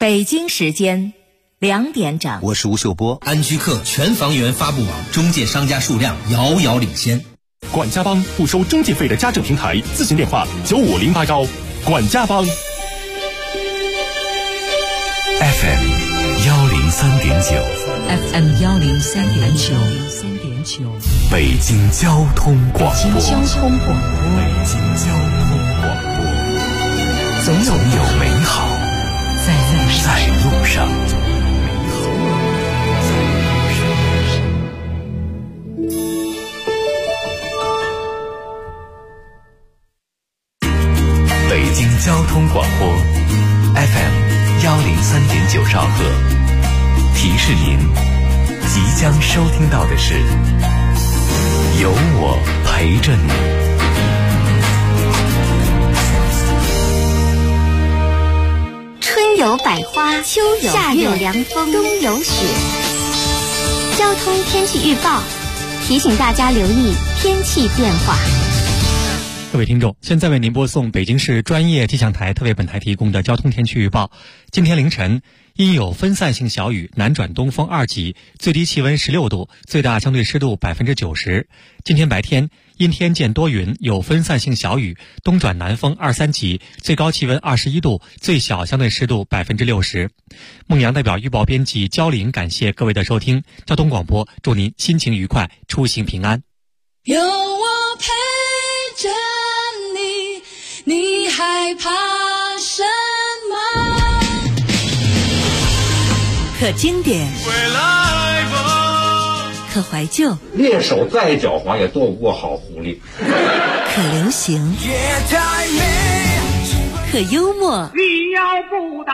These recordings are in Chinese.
北京时间2点整。 我是吴秀波。 安居客全房源发布网中介商家数量遥遥领先。 管家帮不收中介费的家政平台，咨询电话95081。管家帮。 FM 103.9， 北京交通广播。总有美好在路上。北京交通广播 FM 103.9兆赫，提示您即将收听到的是有我陪着你。 春有百花，秋有夏有凉风，冬有雪。交通天气预报提醒大家留意天气变化。 各位听众，现在为您播送北京市专业气象台特为本台提供的交通天气预报。今天凌晨因有分散性小雨，南转东风2级，最低气温16度，最大相对湿度90%。今天白天阴天见多云，有分散性小雨，东转南风2、3级，最高气温21度，最小相对湿度60%。孟阳代表预报编辑焦玲感谢各位的收听，交通广播祝您心情愉快，出行平安。 有我陪着你，你害怕什么？ 可经典，可怀旧， 猎手再狡猾也躲不过好狐狸。 可流行，可幽默。 你要不打，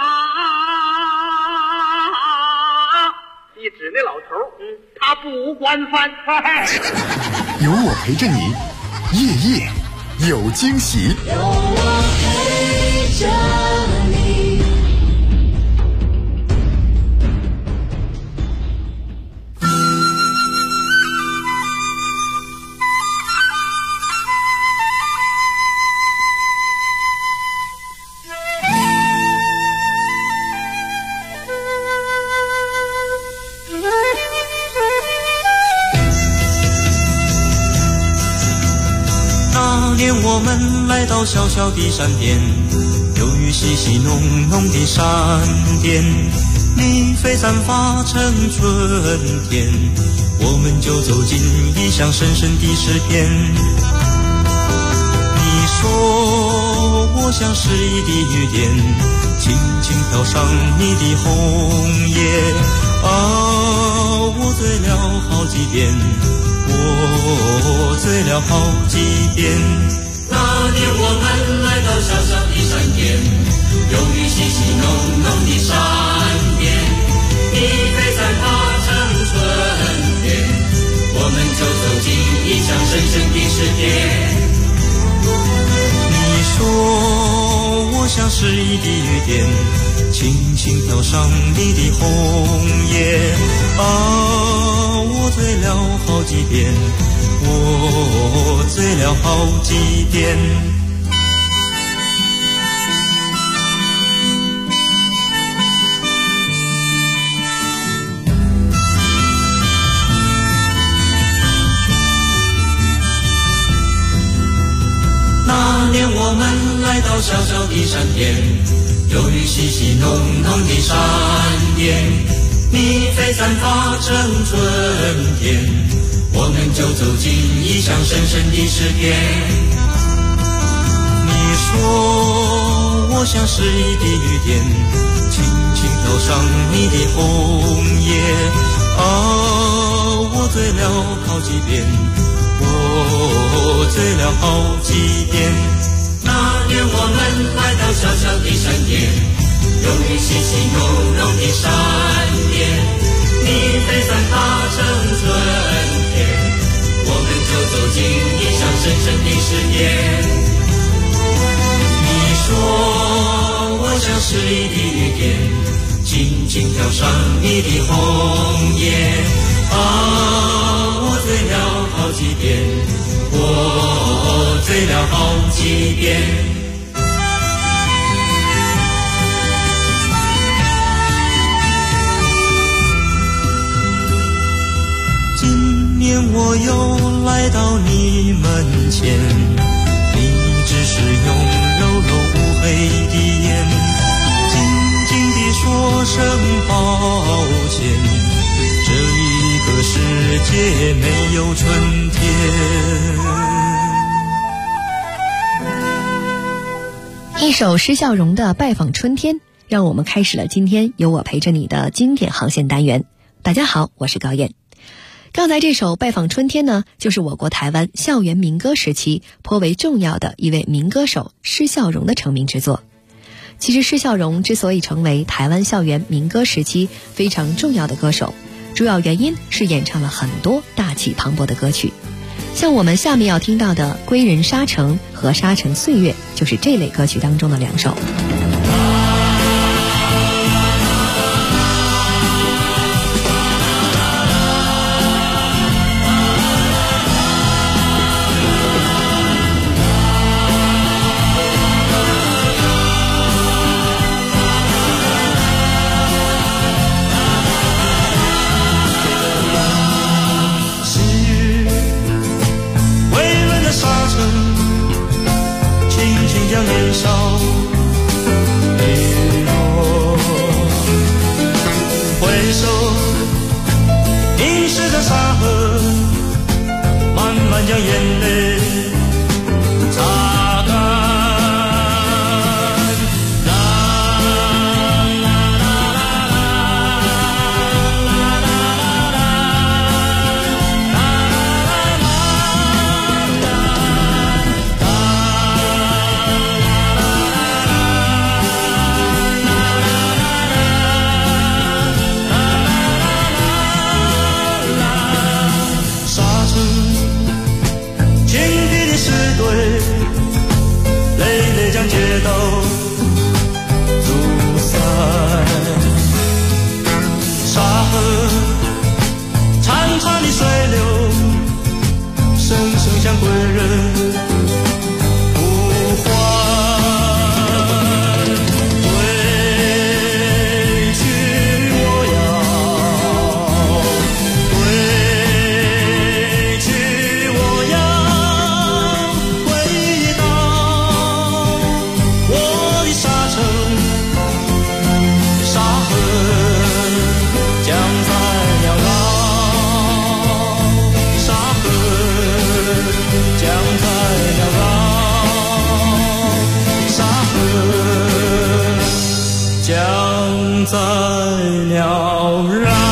你指那老头，他不惯犯。 有我陪着你，夜夜有惊喜。 有我陪着你。 那年我们来到小小的山边，有雨淅淅浓浓的闪电，蜜蜂散发成春天，我们就走进异乡深深的诗篇。你说我像诗意的雨点，轻轻飘上你的红叶，我醉了好几遍，我醉了好几遍。那年我们来到小小的山间，有雨淅淅浓浓的闪电，蜜蜂散发成春天，我们就走进异乡深深的诗篇。你说我像诗意的雨点，轻轻飘上你的红叶，我醉了好几遍，我醉了好几遍。那年我们来到小小的山边，有雨淅淅浓浓的闪电，蜜蜂散发成春天，我们就走进异乡深深的诗篇。你说我像诗意的雨点，轻轻飘上你的红叶，我醉了好几遍，我醉了好几遍。那年我们来到小小的山间，有雨淅淅浓浓的闪电，蜜蜂散发成春天，我们就走进异乡深深的诗篇。你说我像诗意的雨点，轻轻飘上你的红叶，我醉了好几遍，我醉了好几遍。 我又来到你门前，你只是用柔柔乌黑的眼静静地说声抱歉，这一个世界没有春天。 一首施孝荣的《拜访春天》，让我们开始了今天有我陪着你的经典航线单元。大家好，我是高燕。刚才这首《拜访春天》呢，就是我国台湾校园民歌时期颇为重要的一位民歌手施孝荣的成名之作。其实施孝荣之所以成为台湾校园民歌时期非常重要的歌手，主要原因是演唱了很多大气磅礴的歌曲。像我们下面要听到的《归人沙城》和《沙城岁月》就是这类歌曲当中的两首。 年少遗落，回首凝视着沙河，慢慢将眼泪擦干。街道阻塞，沙河潺潺的水流，声声向归人呼唤。归去我要，归去我要，回到我的沙城，沙河将在缭绕，沙河将在缭绕，沙河将在缭绕。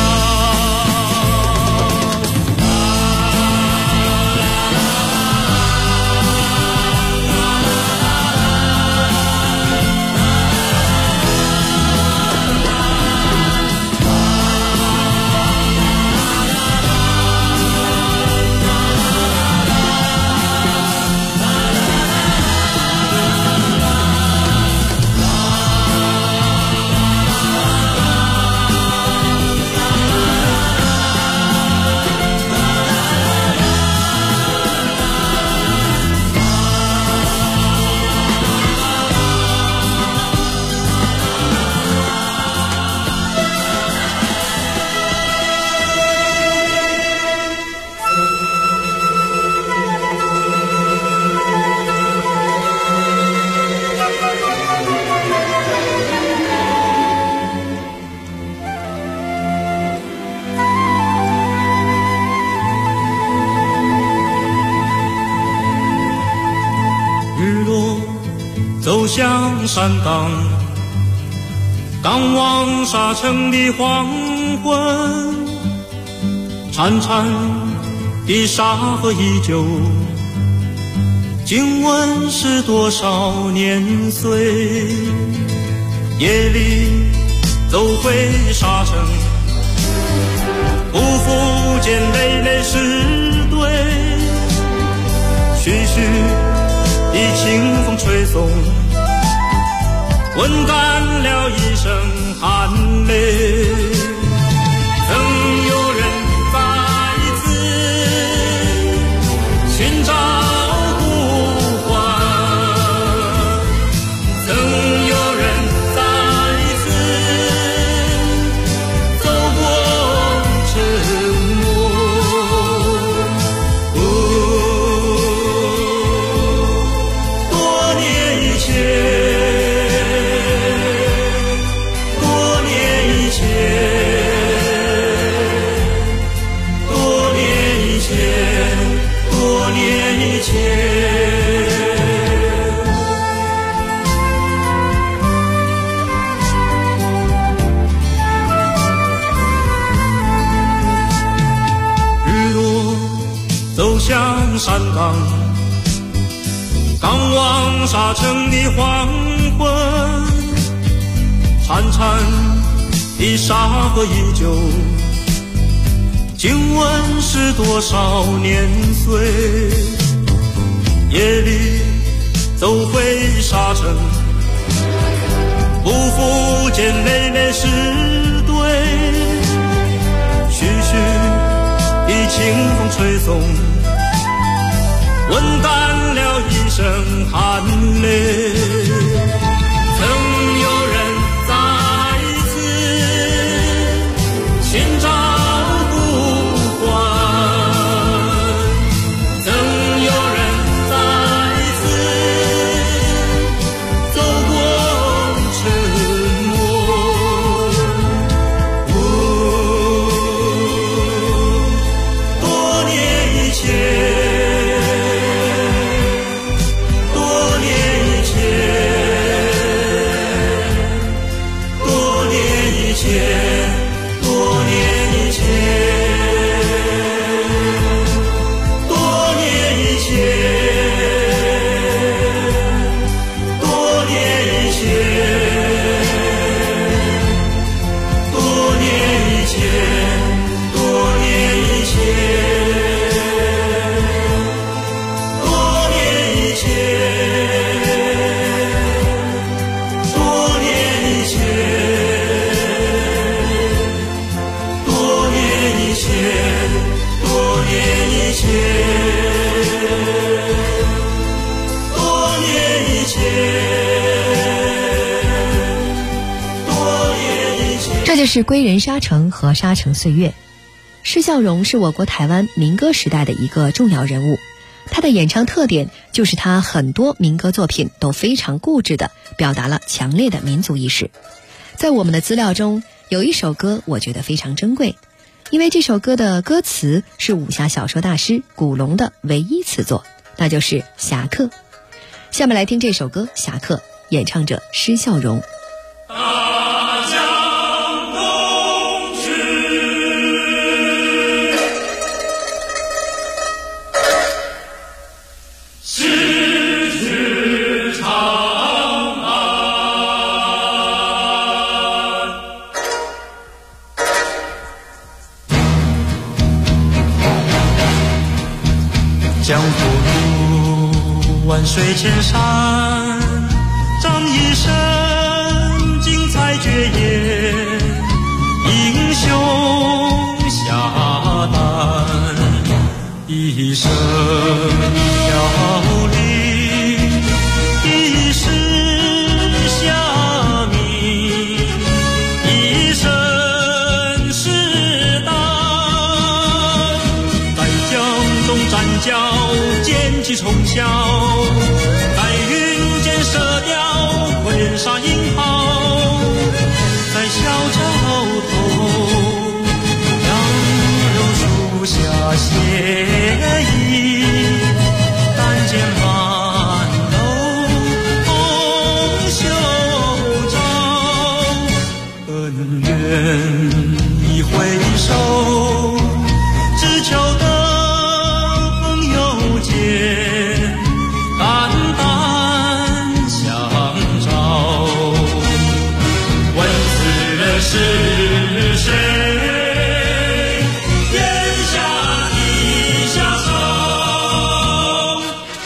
走向山岗，赶往沙城的黄昏，潺潺的沙河依旧，静问是多少年岁。夜里走回沙城，匍匐间累累是对，徐徐的清风吹送，温干了一声寒泪。曾有人再次寻找呼唤，曾有人再次走过沉默。 向山岗，赶往沙城的黄昏，潺潺的沙河依旧，经问是多少年岁。夜里走回沙城，不复见累累石堆，徐徐的清风吹送，闻干了一声寒泪。曾有人在此寻找不还，曾有人在此走过沉默。多年以前， 这就是归人沙城和沙城岁月。施孝荣是我国台湾民歌时代的一个重要人物，他的演唱特点就是他很多民歌作品都非常固执地表达了强烈的民族意识。在我们的资料中有一首歌我觉得非常珍贵，因为这首歌的歌词是武侠小说大师古龙的唯一词作，那就是《侠客》。下面来听这首歌《侠客》，演唱者施孝荣。 江湖路，万水千山，仗一身精彩绝艳，英雄侠胆，一生飘零，一世侠名，一生世代，在江中斩将剑气冲霄，在云间射雕挥杀英豪，在小桥头杨柳树下写意，但见满楼红袖照，恩怨一回首，只求得淡淡相照，问此人是谁？眼下的下手。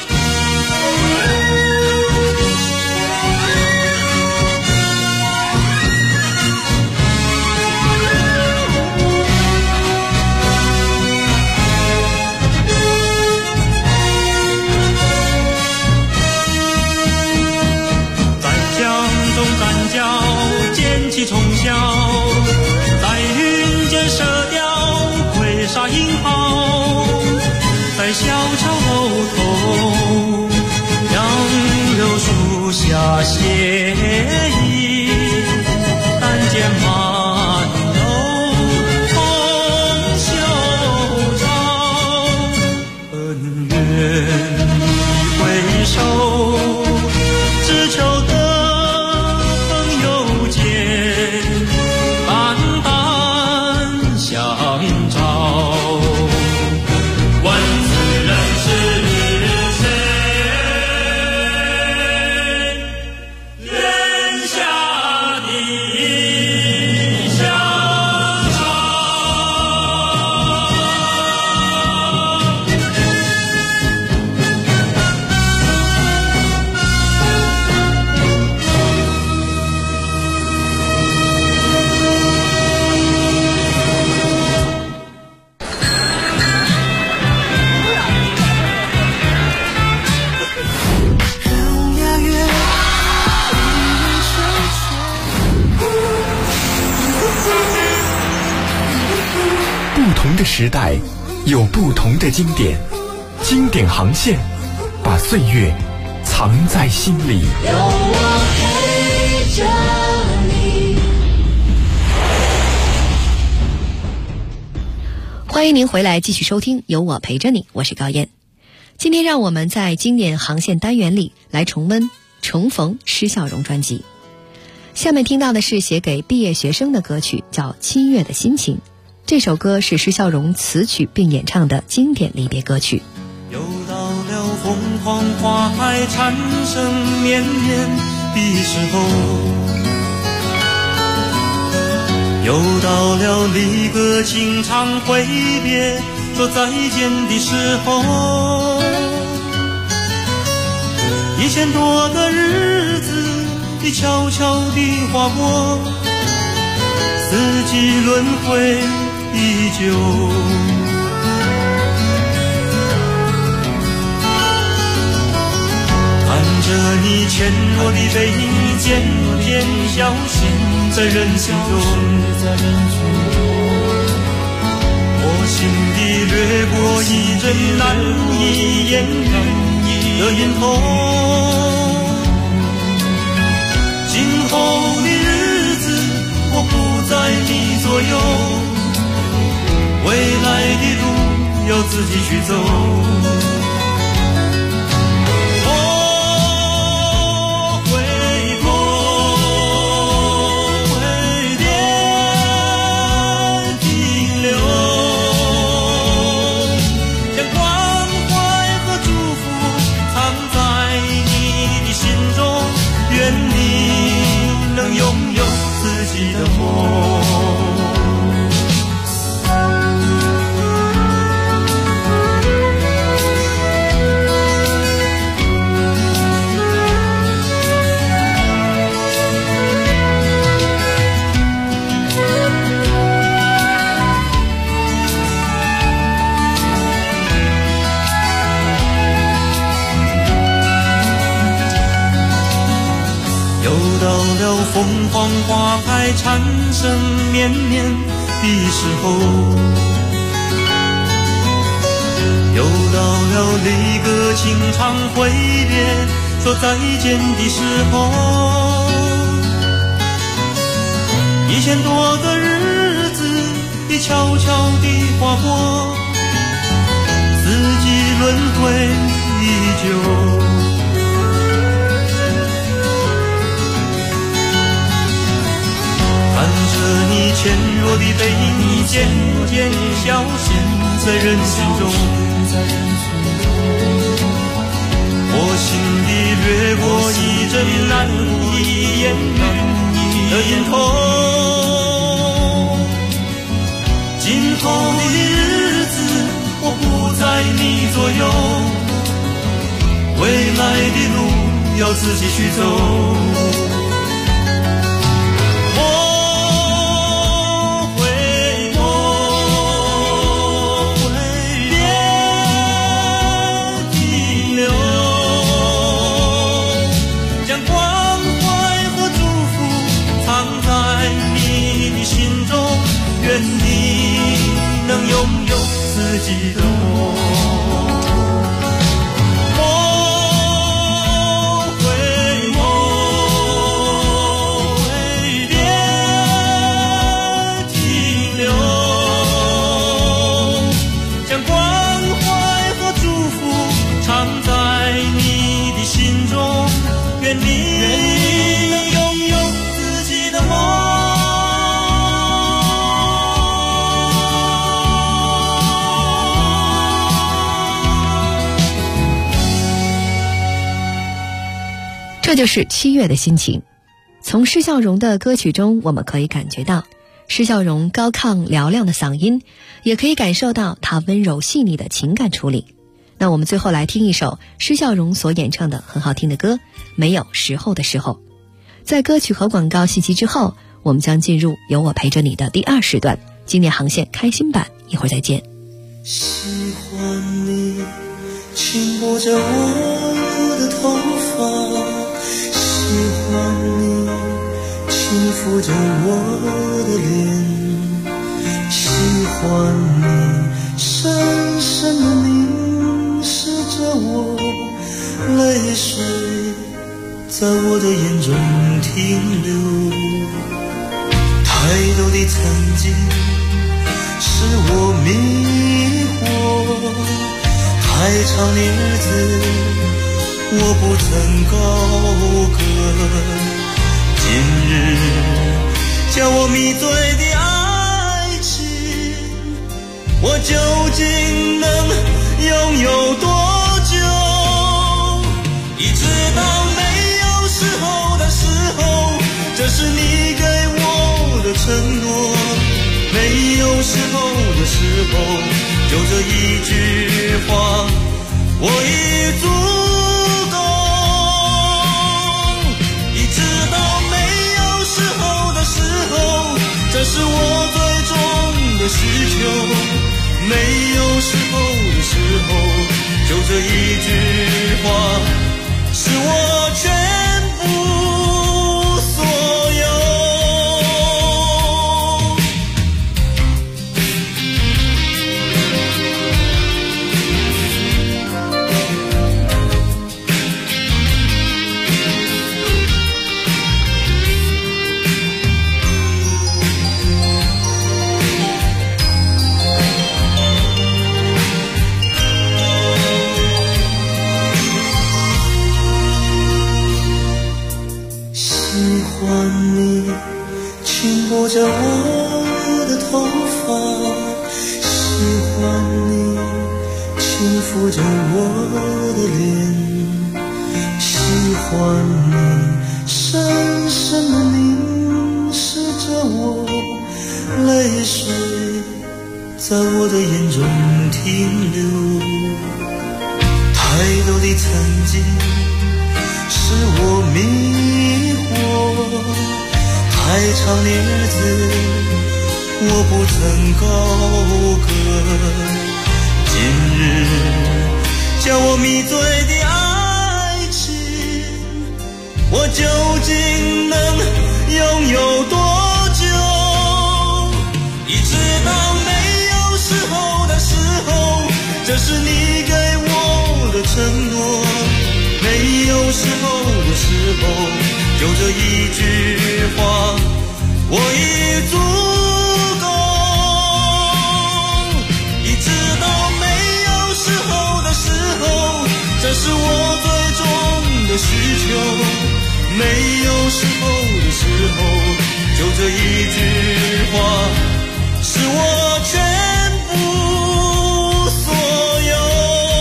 冲霄，在云间射雕挥杀英豪，在小桥头杨柳树下写意，但见满楼红袖照，恩怨一回首，只求得相照，问此人个时代有不同的经典，经典航线把岁月藏在心里。 有我陪着你。 欢迎您回来继续收听有我陪着你，我是高燕。今天让我们在经典航线单元里来重温重逢施孝荣专辑。下面听到的是写给毕业学生的歌曲，叫《7月的心情》。这首歌是施孝荣词曲并演唱的经典离别歌曲。 又到了凤凰花海蝉声绵绵的时候，又到了离歌情长挥别说再见的时候。1000多个日子你悄悄地划过，四季轮回依旧。看着你纤弱的背影渐渐消失在人群中，我心底掠过一阵难以言喻的隐痛。今后的日子我不在你左右，未来的路要自己去走。凤凰花开蝉声绵绵的时候，又到了离歌情长挥别说再见的时候。1000多个日子你悄悄地划过，四季轮回依旧。看着你纤弱的背影渐渐消失在人群中，我心底掠过一阵难以言喻的隐痛。今后的日子我不在你左右，未来的路要自己去走。愿你能拥有自己的梦。 这就是7月的心情。从施孝荣的歌曲中，我们可以感觉到施孝荣高亢嘹亮的嗓音，也可以感受到他温柔细腻的情感处理。那我们最后来听一首施孝荣所演唱的很好听的歌《没有时候的时候》。在歌曲和广告信息之后，我们将进入有我陪着你的第2时段经典航线开心版，一会儿再见。 喜欢你轻拨着我的头发，喜欢你轻抚着我的脸，喜欢你深深地凝视着我，泪水在我的眼中停留。太多的曾经使我迷惑，太长的日子我不曾高歌。今日叫我迷醉的爱情，我究竟能拥有多久？一直到没有时候的时候，这是你给我的承诺。没有时候的时候，就这一句话，我已足够。一直到没有时候的时候，这是我最终的需求。没有时候的时候，就这一句话，是我全部所有。轻拨着我的头发，喜欢你轻抚着我的脸，喜欢你深深地凝视着我，泪水在我的眼中停留。太多的曾经使我迷惑，太长的日子我不曾高歌。今日叫我迷醉的爱情，我究竟能拥有多久？一直到没有时候的时候，这是你给我的承诺。没有时候的时候，就这一句话，我已足够。一直到没有时候的时候，这是我最终的需求。没有时候的时候，就这一句话，是我全部所有。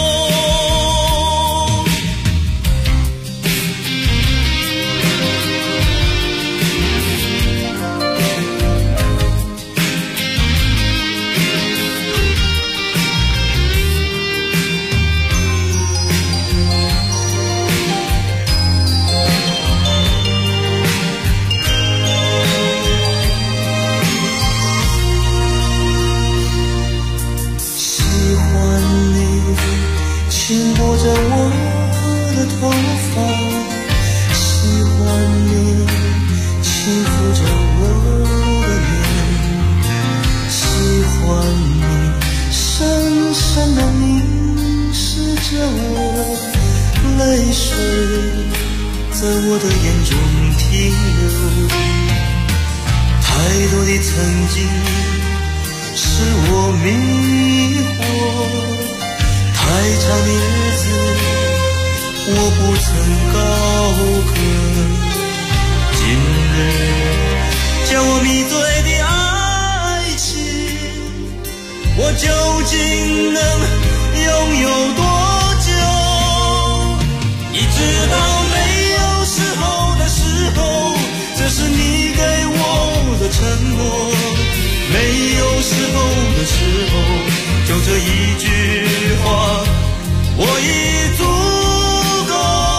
轻拨着我的头发，喜欢你轻抚着我的脸，喜欢你深深地凝视着我，泪水在我的眼中停留。太多的曾经使我迷惑，太长的日子我不曾高歌。今日叫我迷醉的爱情，我究竟能拥有多久？一直到没有时候的时候，这是你给我的承诺。没有时候的时候，就这一句话，我已足够。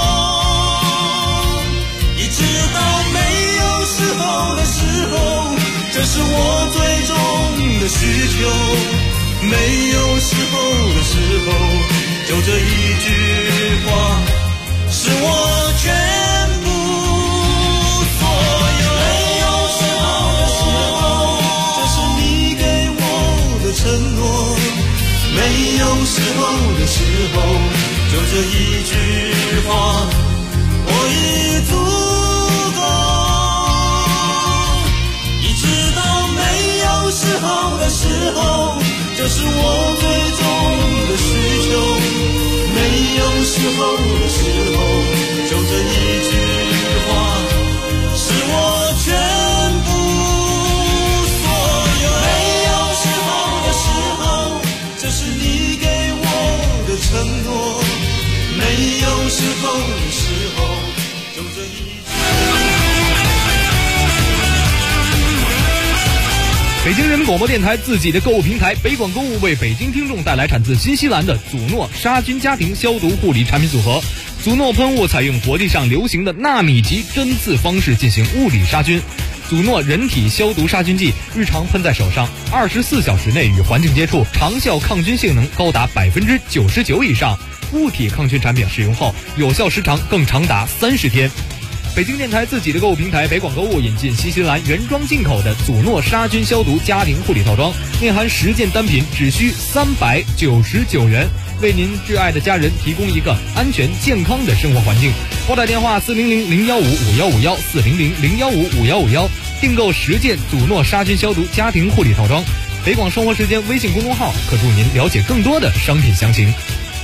一直到没有时候的时候，这是我最终的需求。没有时候的时候，就这一句话，是我全部所有。没有时候的时候，这是你给我的承诺。没这一句话，我已足够。一直到没有时候的时候，这是我最终的需求。没有时候的时候，就这一句话，是我全部所有。没有时候的时候，这是你给我的承诺。没有时候的时候，就这一句。 北京人民广播电台自己的购物平台北广购物为北京听众带来产自新西兰的祖诺杀菌家庭消毒护理产品组合。祖诺喷雾采用国际上流行的纳米级针刺方式进行物理杀菌。祖诺人体消毒杀菌剂日常喷在手上，24小时内与环境接触，长效抗菌性能高达99%以上。物体抗菌产品使用后，有效时长更长达30天。北京电台自己的购物平台北广购物引进新西兰原装进口的祖诺杀菌消毒家庭护理套装，内含10件单品，只需399元，为您挚爱的家人提供一个安全健康的生活环境。拨打电话400-015-5151 400-015-5151，订购10件祖诺杀菌消毒家庭护理套装。北广生活时间微信公众号可助您了解更多的商品详情。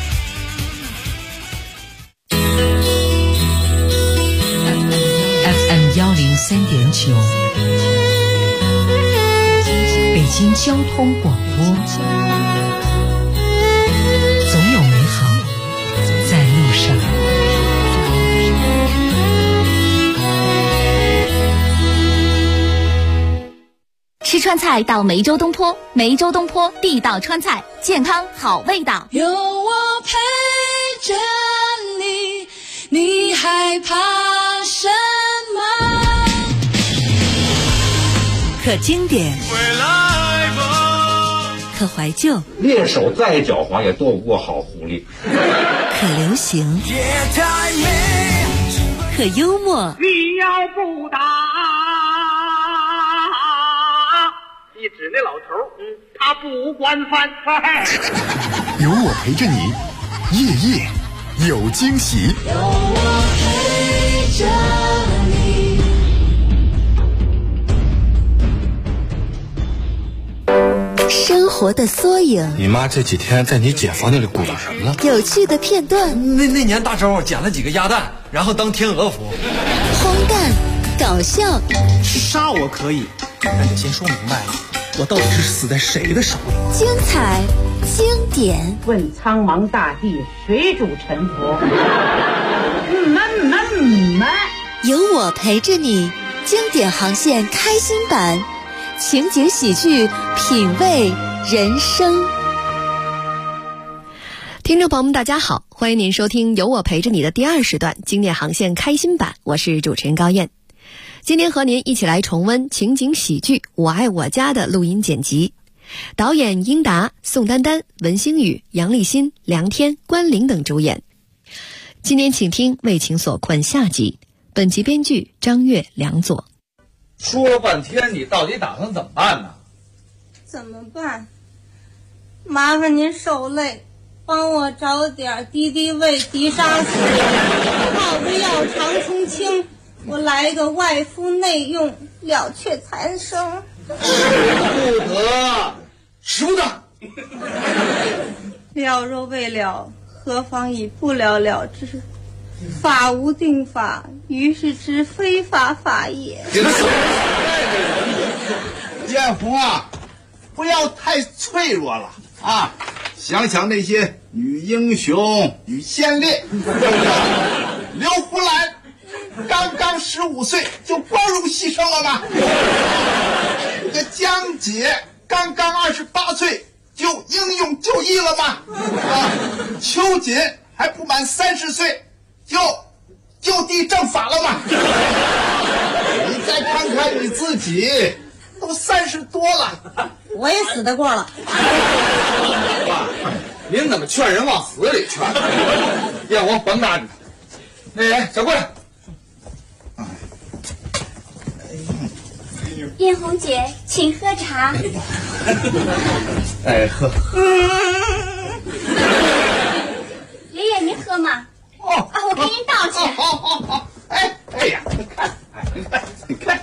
103.9，北京交通广播，总有美好在路上。 吃川菜到梅州东坡，梅州东坡地道川菜，健康好味道。 有我陪着你，你害怕什么？ 可经典，可怀旧， 猎手再狡猾也躲不过好狐狸。 可流行，可幽默。 你要不打，你指那老头，他不惯犯。 有我陪着你，夜夜有惊喜。 有我陪着你。 生活的缩影， 你妈这几天在你姐夫那里鼓捣什么了？ 有趣的片段。 那年大周捡了几个鸭蛋，然后当天鹅服。 荒诞，搞笑。 杀我可以，但得先说明白，我到底是死在谁的手里？ 精彩，经典。 问苍茫大地，谁主沉浮？ 有我陪着你，经典航线开心版。情景喜剧，品味人生。 听众朋友们大家好，欢迎您收听有我陪着你的第2时段经典航线开心版，我是主持人高燕。今天和您一起来重温情景喜剧《我爱我家》的录音剪辑，导演英达、宋丹丹、文星宇、杨立新、梁天、关凌等主演。今天请听《为情所困》下集，本集编剧张悦、梁左。 说了半天，你到底打算怎么办呢？ 怎么办？麻烦您受累，帮我找点敌敌畏、敌杀死，泡个药长青青，我来个外敷内用，了却残生。 使不得，使不得。 了若未了，何妨以不了了之？法无定法，于是之非法法也。 艳红啊，不要太脆弱了啊！想想那些女英雄、女先烈，刘胡兰刚刚15岁就光荣牺牲了吧？这江姐刚刚28岁就英勇就义了吧？啊，秋瑾还不满30岁。就地正法了吗？你再看看你自己，都30多了， 我也死得过了。 爸，您怎么劝人往死里劝？燕红，甭搭理他。那人，小过来。 燕红姐，请喝茶。 哎，喝。 爷爷，您喝。 喝吗？ 哦， 我给您倒去。 好。哎呀，你看，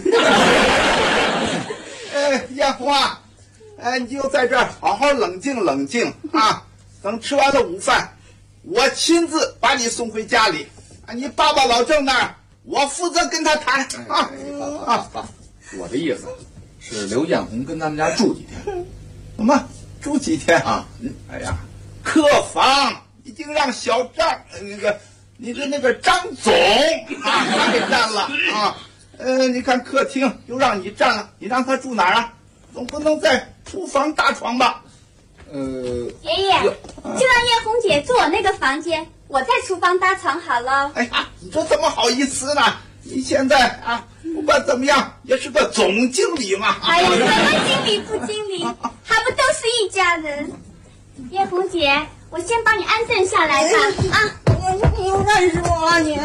艳红啊，你就在这儿好好冷静啊。等吃完了午饭，我亲自把你送回家里。你爸爸老郑那儿，我负责跟他谈啊。 我的意思是留艳红跟咱们家住几天。 怎么住几天啊？哎呀，客房已经让小张你的那个张总他给占了啊。你看客厅又让你占了，你让他住哪儿啊？总不能在厨房大床吧？ 爷爷，就让艳红姐住我那个房间，我在厨房搭床好了。 哎呀，你这怎么好意思呢？你现在啊，不管怎么样也是个总经理嘛。 哎呀，什么经理不经理，还不都是一家人？艳红姐，我先帮你安顿下来吧。 你又认识我啊你？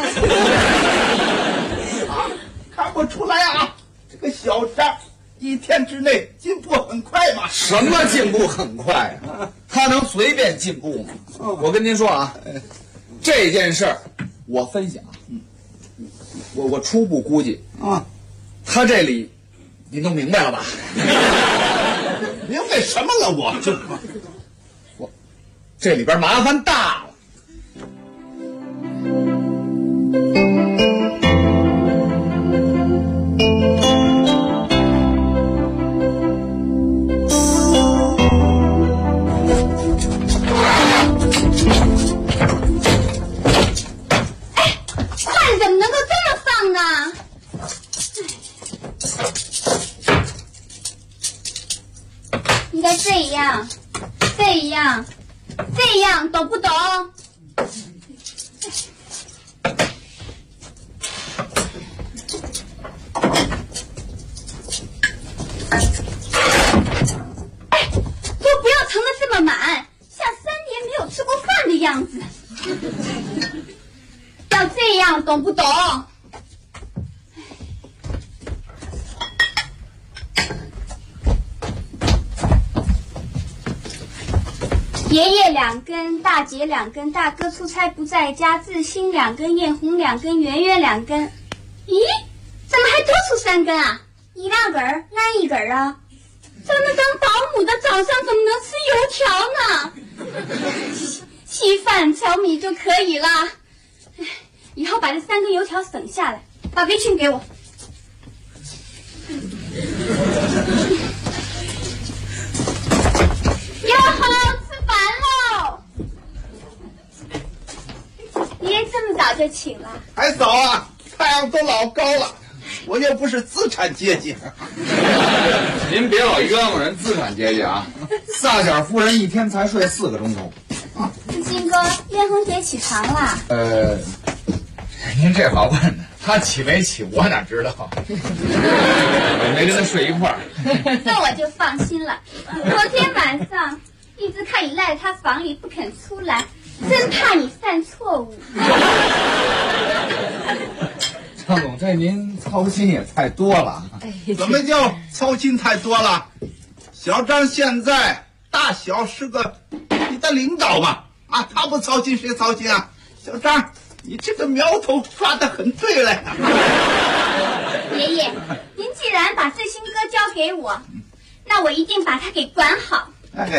看不出来啊，这个小张1天之内进步很快嘛。 什么进步很快啊？他能随便进步吗？我跟您说啊，这件事儿我分析啊，我初步估计啊，他这里你弄明白了吧？ 明白什么了？ 我这里边麻烦大了。 应该这样，懂不懂？都不要盛得这么满，像3年没有吃过饭的样子。要这样，懂不懂？爷爷2根，大姐2根，大哥出差不在家，志新2根，艳红2根，圆圆2根。咦，怎么还多出3根啊？1大根，俺1根啊！咱们当保姆的早上怎么能吃油条呢？稀饭炒米就可以了。以后把这3根油条省下来，把围裙给我。哟吼！爷爷这么早就请了？ 还早啊，太阳都老高了，我又不是资产阶级。 您别老冤枉人资产阶级啊！撒小夫人1天才睡4个钟头。 志新哥，艳红姐起床了？ 您这话问的，她起没起我哪知道？我没跟她睡一块儿。 那我就放心了。昨天晚上一直看你赖在她房里不肯出来。真怕你犯错误。 张总，这您操心也太多了。 怎么叫操心太多了？小张现在大小是个你的领导嘛，他不操心谁操心啊？小张，你这个苗头抓得很对嘞。 爷爷，您既然把志新哥交给我，那我一定把他给管好。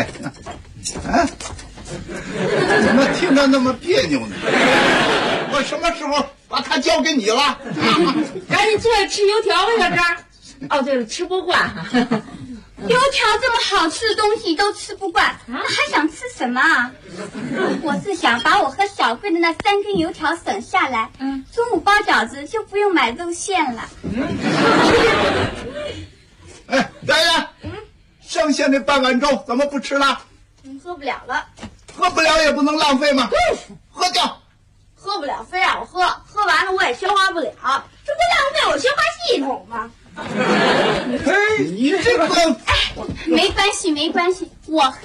怎么听着那么别扭呢？我什么时候把他交给你了？ 赶紧坐下吃油条吧，小张。哦，对了，吃不惯哈。 油条这么好吃的东西都吃不惯，那还想吃什么啊？我是想把我和小贵的那3根油条省下来，中午包饺子就不用买肉馅了。 来呀，剩下那半碗粥怎么不吃了？ 喝不了了。 喝不了也不能浪费嘛，喝掉。 喝不了非让我喝，喝完了我也消化不了，这不浪费我消化系统吗？ 你这个没关系，我喝。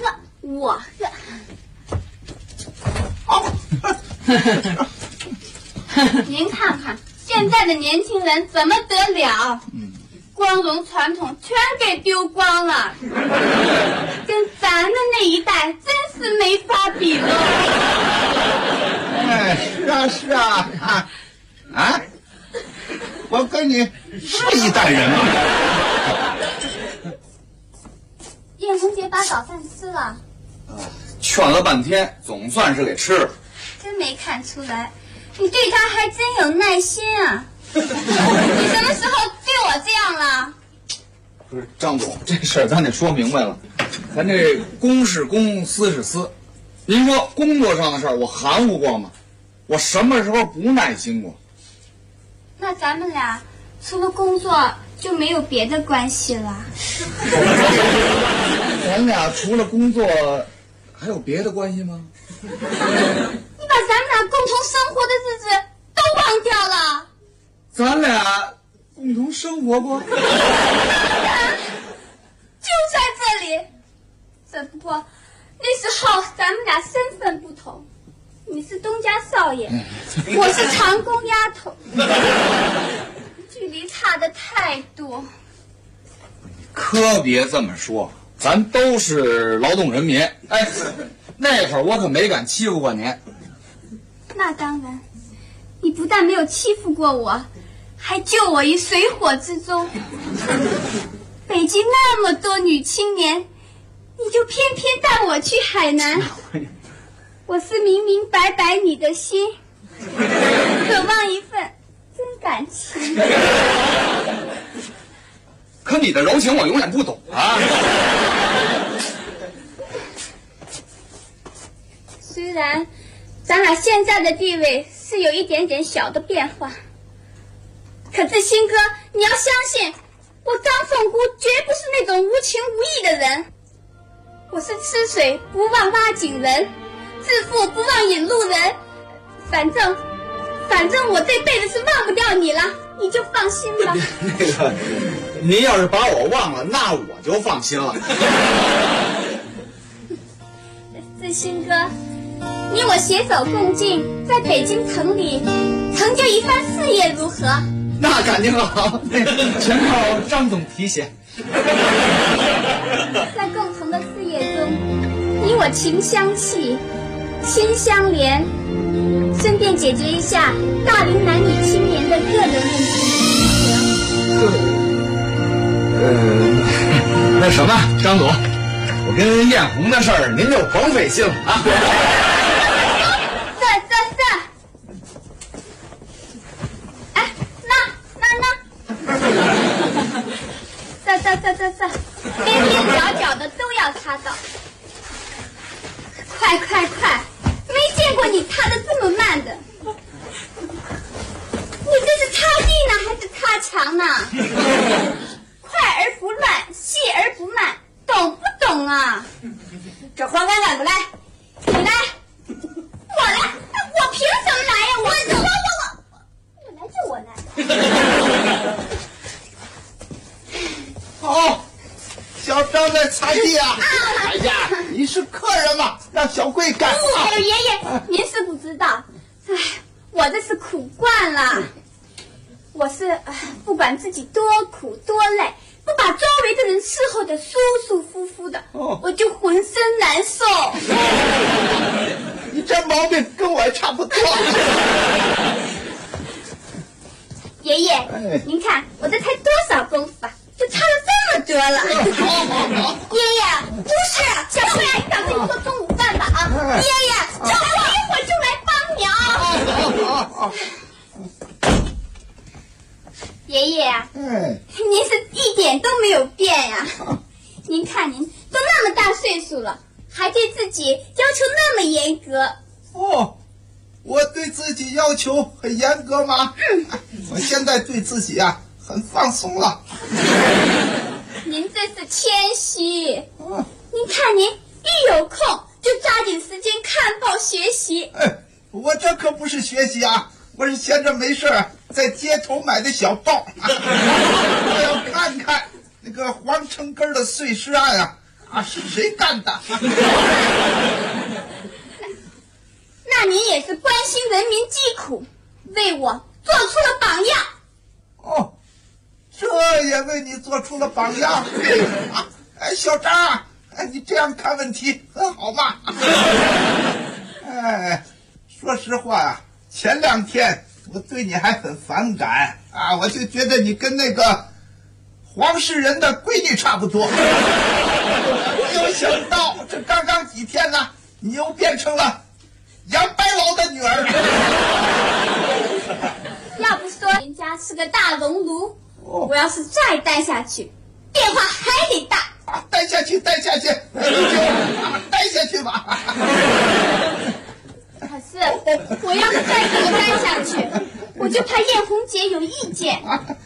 您看看现在的年轻人怎么得了？光荣传统全给丢光了，跟咱们那一代真是没法比了。 哎，是啊，我跟你是一代人嘛。 艳红姐把早饭吃了。 劝了半天，总算是给吃了。 真没看出来，你对她还真有耐心啊！你什么时候对我这样了？ 不是张总，这事儿咱得说明白了，咱这公是公，私是私。您说工作上的事儿，我含糊过吗？我什么时候不耐心过？ 那咱们俩除了工作就没有别的关系了？ 咱俩除了工作还有别的关系吗？ 你把咱们俩共同生活的日子都忘掉了？ 咱俩共同生活过？ 就在这里，只不过那时候咱们俩身份不同，你是东家少爷，我是长工丫头，距离差的太多。 可别这么说，咱都是劳动人民。哎，那会儿我可没敢欺负过您。 那当然，你不但没有欺负过我，还救我于水火之中。北京那么多女青年，你就偏偏带我去海南。我是明明白白你的心，渴望一份真感情。 可你的柔情我永远不懂啊。 虽然咱俩现在的地位是有一点点小的变化，可志新哥，你要相信我张凤姑绝不是那种无情无义的人。我是吃水不忘挖井人，致富不忘引路人。反正我这辈子是忘不掉你了，你就放心吧。 那个，您要是把我忘了，那我就放心了。 志新哥，你我携手共进，在北京城里成就一番事业如何？ 那肯定好，全靠张总提携。 在共同的事业中，你我情相契，心相连，顺便解决一下大龄男女青年的个人问题。 那什么，张总，我跟艳红的事儿您就甭费心了啊。 这，边边角角的都要擦到。快，没见过你擦的这么慢的。你这是擦地呢还是擦墙呢？快而不乱，细而不慢，懂不懂啊？这活该敢不来？你来，我来，我凭什么来呀？我来。 哦，小张在擦地啊！哎呀，你是客人嘛，让小贵干。 哎呦，爷爷，您是不知道，哎，我这是苦惯了。我是不管自己多苦多累，不把周围的人伺候的舒舒服服的，我就浑身难受。 你这毛病跟我也差不多。 爷爷，您看我这才多少功夫啊，就擦了这么多了。爷爷，不是，小贵，赶快做中午饭吧啊！爷爷，小贵一会儿就来帮你啊。爷爷啊，您是一点都没有变呀。您看您都那么大岁数了，还对自己要求那么严格。 哦，我对自己要求很严格吗？我现在对自己啊很放松了。 您这是谦虚。您看您一有空就抓紧时间看报学习。 我这可不是学习啊，我是闲着没事在街头买的小报。我要看看那个黄城根的碎尸案是谁干的。 那您也是关心人民疾苦，为我做出了榜样。 哦，这也为你做出了榜样。小张，你这样看问题很好嘛。 说实话啊，前2天我对你还很反感啊，我就觉得你跟那个黄世仁的闺女差不多。没有想到这刚刚几天呢，你又变成了杨白劳的女儿。 要不说人家是个大熔炉，我要是再待下去，变化还得大。 待下去，待下去吧。 可是我要是再这么待下去，我就怕艳红姐有意见。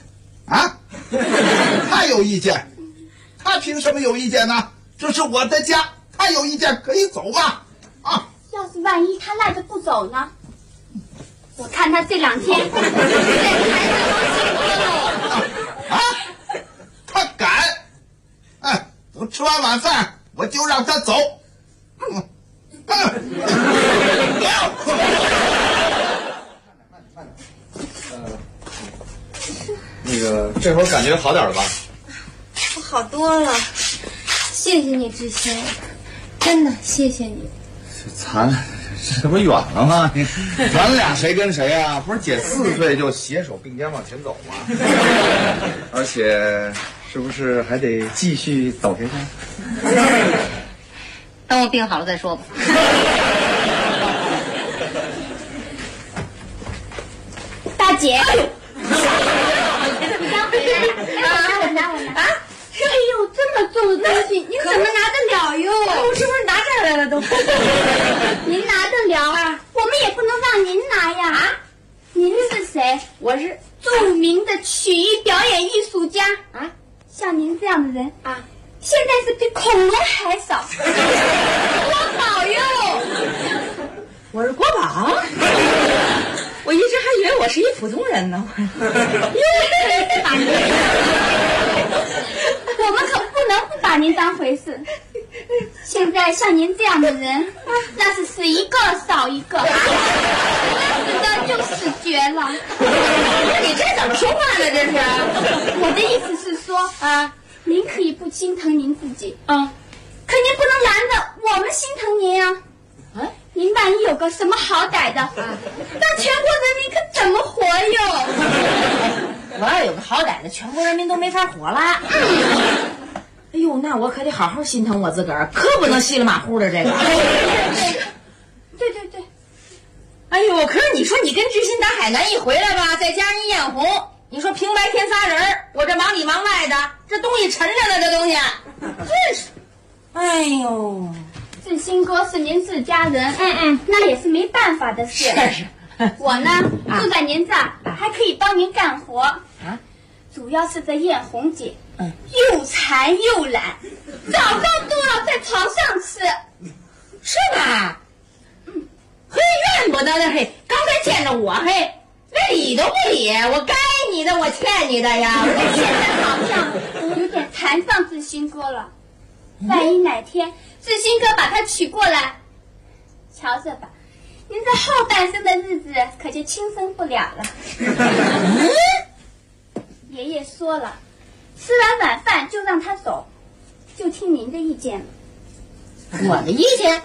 她有意见？她凭什么有意见呢？这是我的家，她有意见可以走吗？ 要是万一她赖着不走呢？我看她这2天在台上都辛苦了。 她敢？等吃完晚饭我就让她走。 那个这会儿感觉好点了吧？ 我好多了， 谢谢你，志新，真的谢谢你。 咱这不远了吗？咱俩谁跟谁啊？不是姐4岁就携手并肩往前走吗？而且是不是还得继续走下去？ 等我病好了再说吧。 大姐，你刚回来，我拿。哎呦，这么重的东西，您怎么拿得了哟？ 我是不是拿这儿来了都？ 您拿得了啊？我们也不能让您拿呀。您是谁？ 我是著名的曲艺表演艺术家啊。像您这样的人啊，现在是比恐龙还少。国宝哟！ 我是国宝。我一直还以为我是一普通人呢。 我们可不能不把您当回事。现在像您这样的人，那是死一个少一个，死的就死绝了。 你这怎么说话呢？这是？ 我的意思是说啊，您可以不心疼您自己啊，可您不能拦着我们心疼您啊。您万一有个什么好歹的，那全国人民可怎么活哟？ 我要有个好歹的，全国人民都没法活了。哎呦，那我可得好好心疼我自个儿，可不能稀里马虎的这个。 对。 哎呦，可是你说你跟知心打海南一回来吧，再加上艳红，你说平白天仨人，我这忙里忙外的，这东西沉着呢，这东西真是。哎呦。 志新哥是您自家人，那也是没办法的事。 是。 我呢，住在您这儿，还可以帮您干活啊。主要是这艳红姐，又馋又懒，早饭都要在床上吃， 是吧？嘿，怨不得的嘿，刚才见着我嘿，连理都不理，我该你的，我欠你的呀。 我现在好像有点缠上志新哥了。万一哪天志新哥把他娶过来，瞧着吧，您这后半生的日子可就轻松不了了。爷爷说了，吃完晚饭就让他走，就听您的意见了。 我的意见？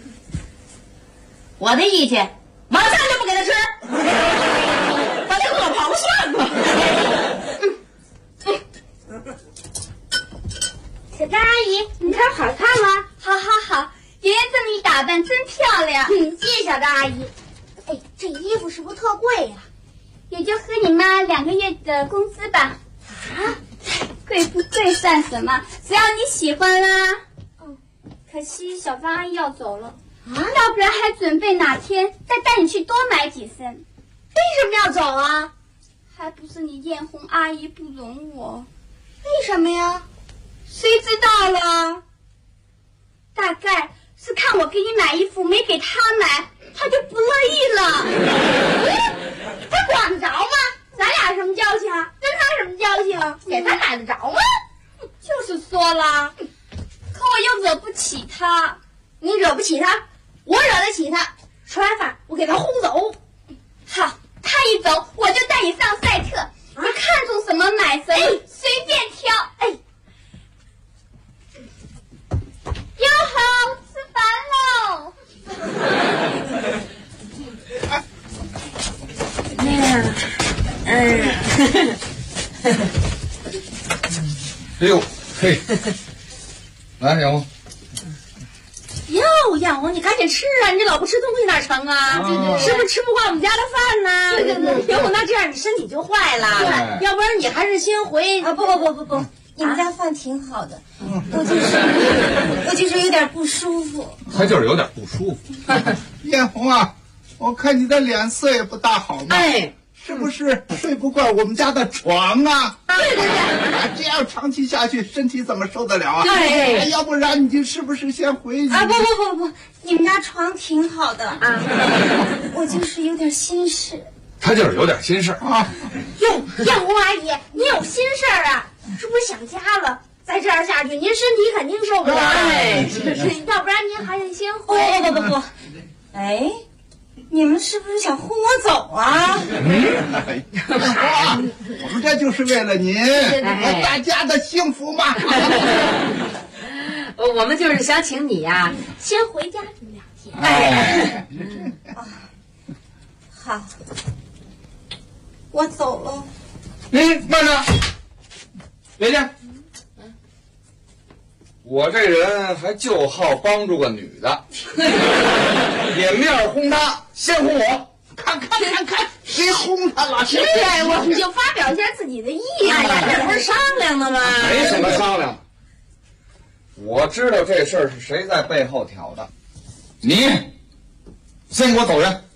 我的意见，马上就不给他吃，把他给我刨算吧。 小张阿姨，你看好看吗？好，爷爷这么一打扮真漂亮。 谢谢小张阿姨。哎，这衣服是不是特贵呀？ 也就和你妈2个月的工资吧。贵不贵算什么？只要你喜欢啦。可惜小张阿姨要走了要不然还准备哪天再带你去多买几身。 为什么要走啊？ 还不是你艳红阿姨不容我。 为什么呀？ 谁知道了？大概是看我给你买衣服没给他买，他就不乐意了。 他管得着吗？咱俩什么交情啊？跟他什么交情？给他买得着吗？ 就是说了，可我又惹不起他。 你惹不起他，我惹得起他。吃完饭我给他轰走。 好，他一走我就带你上赛特，你看中什么买什么，随便挑。哟吼，吃饭喽！ 哎呦，嘿，来，杨红。 哟，杨红，你赶紧吃啊！你这老不吃东西哪成啊？是不是吃不惯我们家的饭呢？对。要不那这样你身体就坏了。对。要不然你还是先回啊！不，你们家饭挺好的，我就是有点不舒服。 他就是有点不舒服。 艳红啊，我看你的脸色也不大好嘛。 哎。 是不是睡不惯我们家的床啊？ 对， 这样长期下去，身体怎么受得了啊？ 对， 要不然你是不是先回去？ 啊，不，你们家床挺好的啊，我就是有点心事。 他就是有点心事啊。 哟，艳红阿姨，你有心事儿啊？是不是想家了？再这样下去，您身体肯定受不了。要不然您还得先回。 不，哎。你们是不是想轰我走啊？ 我们这就是为了您和大家的幸福嘛。 我们就是想请你呀， 先回家住2天。 好，我走了。 慢着，别介。我这人还就好帮助个女的，脸面轰她，先轰我，看，谁轰她了？ 对，我们就发表一下自己的意见。 这不是商量的吗？ 没什么商量，我知道这事儿是谁在背后挑的，你先给我走人。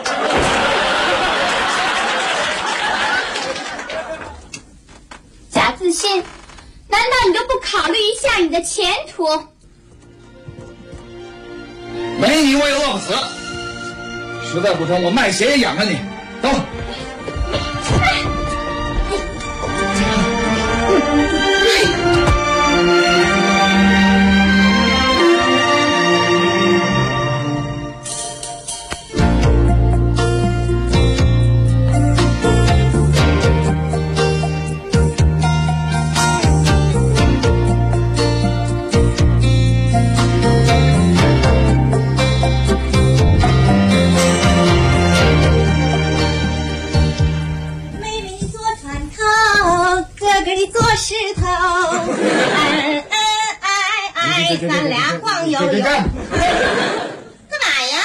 假自信。难道你就不考虑一下你的前途？ 没你我也饿不死，实在不成我卖血也养着你。走。 石头，恩爱，咱俩晃悠悠。干嘛呀？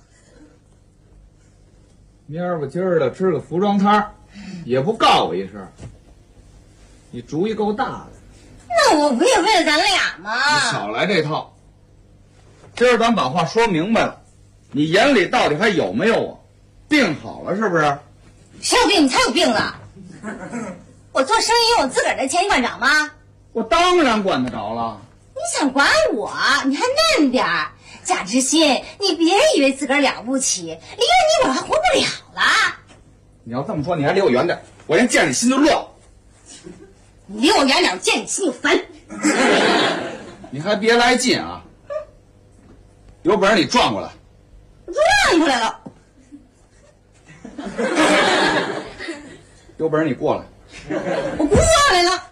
明儿个今儿的支个服装摊，也不告我一声，你主意够大的。 那我不也为了咱俩吗？ 你少来这套。今儿咱把话说明白了，你眼里到底还有没有我？病好了是不是？ 谁有病？你才有病啊！我做生意用我自个儿的钱，你管着吗？ 我当然管得着了。 你想管我，你还嫩点儿。贾之心，你别以为自个儿了不起，离了你我还活不了了。 你要这么说，你还离我远点，我连见你心就乱。 你离我远点，我见你心就烦。 你还别来劲啊！有本事你转过来。 我转过来了。 有本事你过来。 我过来了。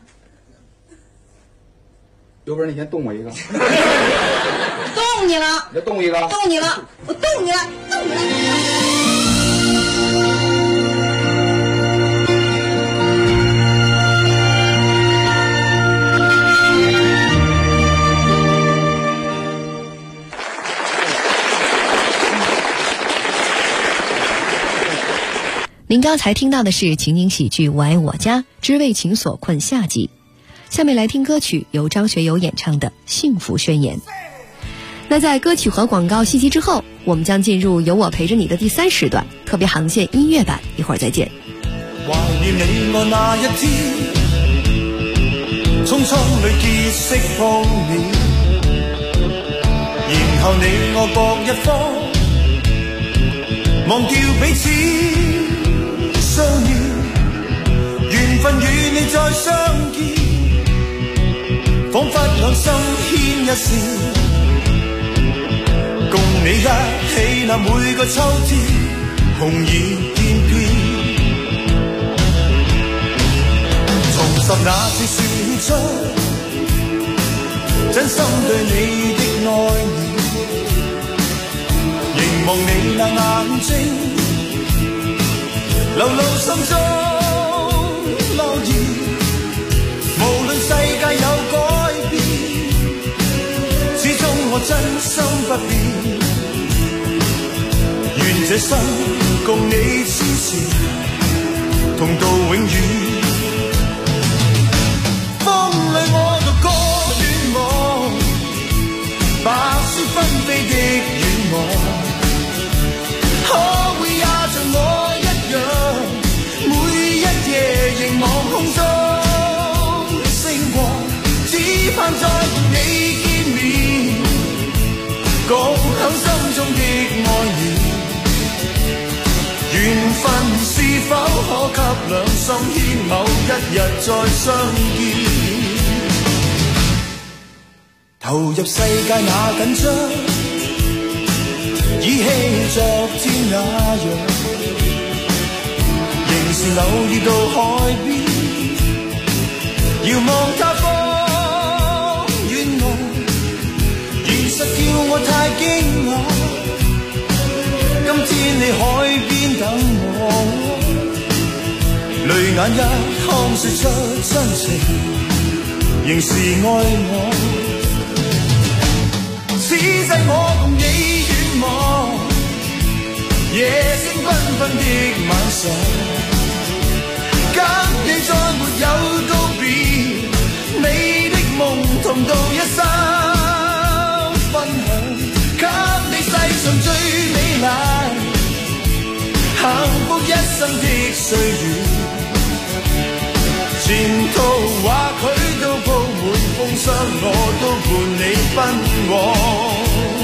有本事你先动我一个。 动你了。 你再动一个。 动你了。我动你了。动你了。 您刚才听到的是情景喜剧《我爱我家之为情所困》下集。下面来听歌曲，由张学友演唱的《幸福宣言》。那在歌曲和广告息息之后，我们将进入有我陪着你的第3时段特別航線音樂版，一會兒再見。 懷念你我那一天，匆匆裏結識碰面，然後你我各一方，忘掉彼此相戀，緣分與你再相見，彷彿兩心牽一線，共你一起那每個秋天，紅葉翩翩，重拾那次說出真心對你的愛意，凝望你那眼睛，流露心中樂意，無心不變，願這生共你痴纏，同到永遠。風裏我獨歌遠望，白雪紛飛的遠望。可會也像我一樣，每一夜凝望空中星光，只盼再與你見面，共享心中的愛戀。緣分是否可給兩心牽，某一日再相見？投入世界那緊張，依稀昨天那樣，仍是偶遇到海邊，遙望他方遠岸，現實叫我太驚訝。今天你海邊等我，淚眼一看說出真情，仍是愛我。此際我共你遠望，夜星繽紛的晚上，跟你再沒有告別，你的夢同度一生分享，給你世上最美麗幸福一生的歲月，前途或許都鋪滿風霜，我都伴你奔往。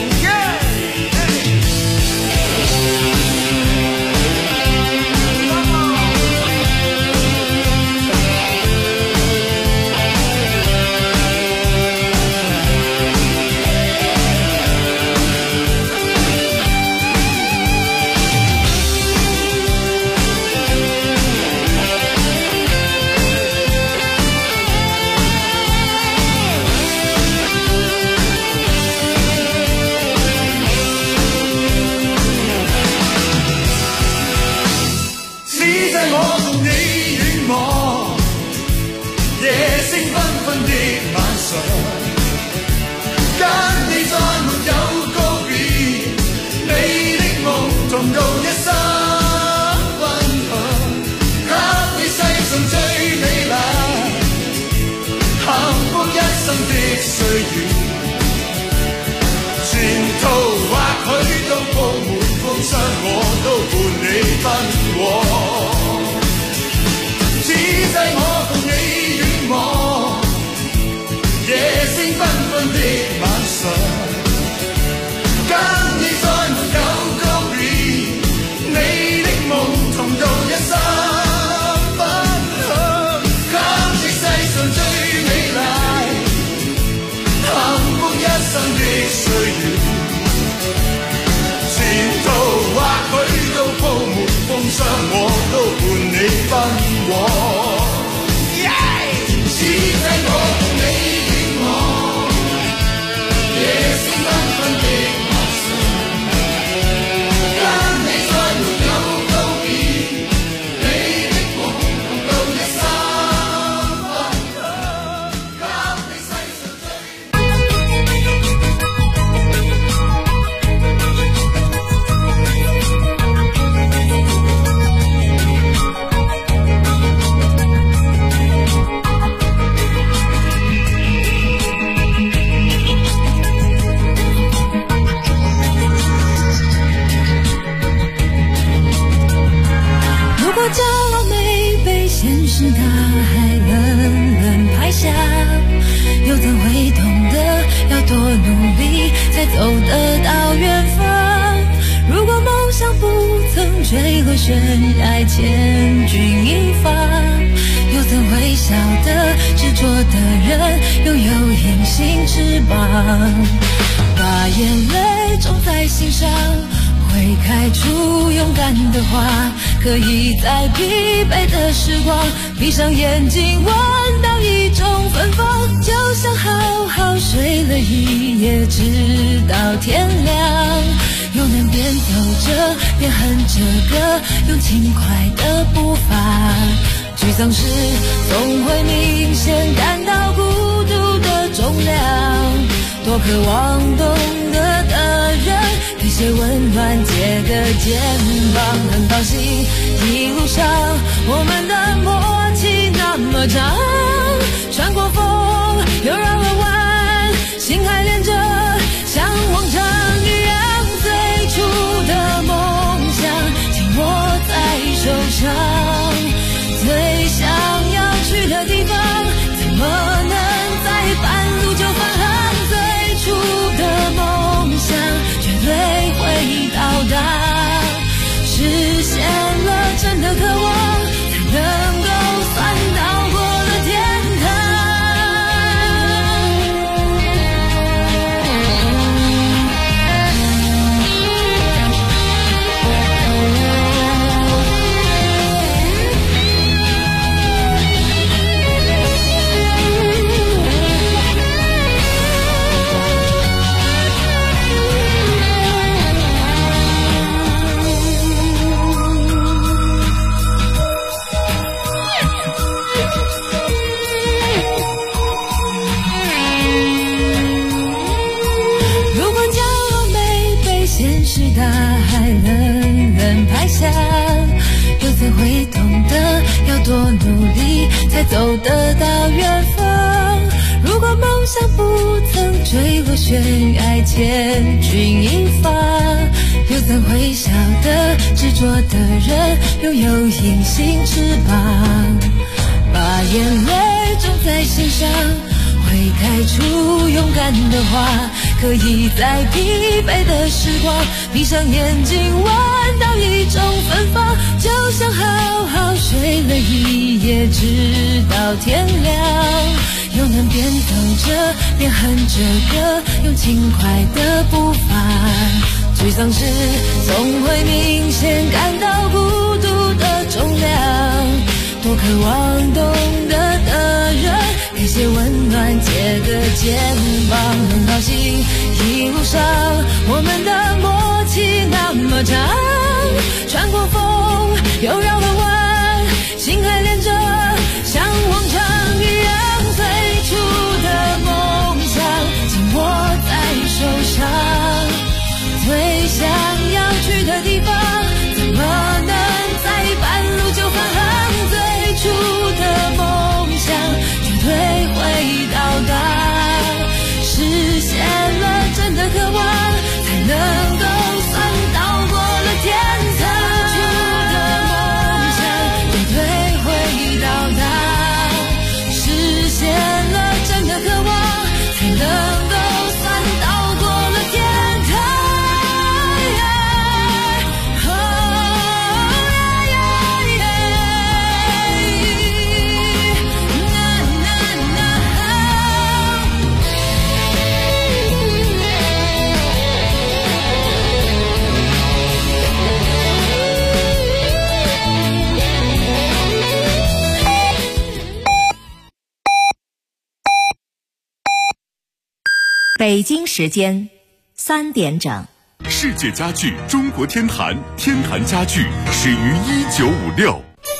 可以在疲惫的时光闭上眼睛，闻到一种芬芳，就像好好睡了一夜，直到天亮。又能边走着边哼着歌，用轻快的步伐。沮丧时总会明显感到孤独的重量，多渴望懂得些温暖，借个肩膀，很高兴一路上我们的默契那么长，穿过风又绕了弯，心还连着像往常一样，最初的梦想紧握在手上，最想要去的地方怎么能在半路就返航，最初的梦想绝对会到达，实现了真的渴望，才能够算到过了天堂。大海冷冷拍下，又怎会懂得要多努力才走得到远方？如果梦想不曾坠落悬崖，千钧一发，又怎会晓得执着的人拥有隐形翅膀？把眼泪种在心上，会开出勇敢的花，可以在疲惫的时光闭上眼睛闻到一种芬芳，就像好好睡了一夜直到天亮，又能边走着边哼着歌，用轻快的步伐，沮丧时总会明显感到孤独的重量，多渴望懂得的人给些温暖，借个肩膀，很高兴一路上我们的默契那么长，穿过风又绕了弯，心还连着像往常一样，最初的梦想紧握在手上，最想要去的地方怎么能在半路就返航，最初的梦想绝对会到达，实现了真的渴望，才能够算到过了天堂，最初的梦想绝对会到达，实现了真的渴望，才能够算到过了天堂。 北京时间3点整。 世界家具中国天坛，天坛家具始于1956。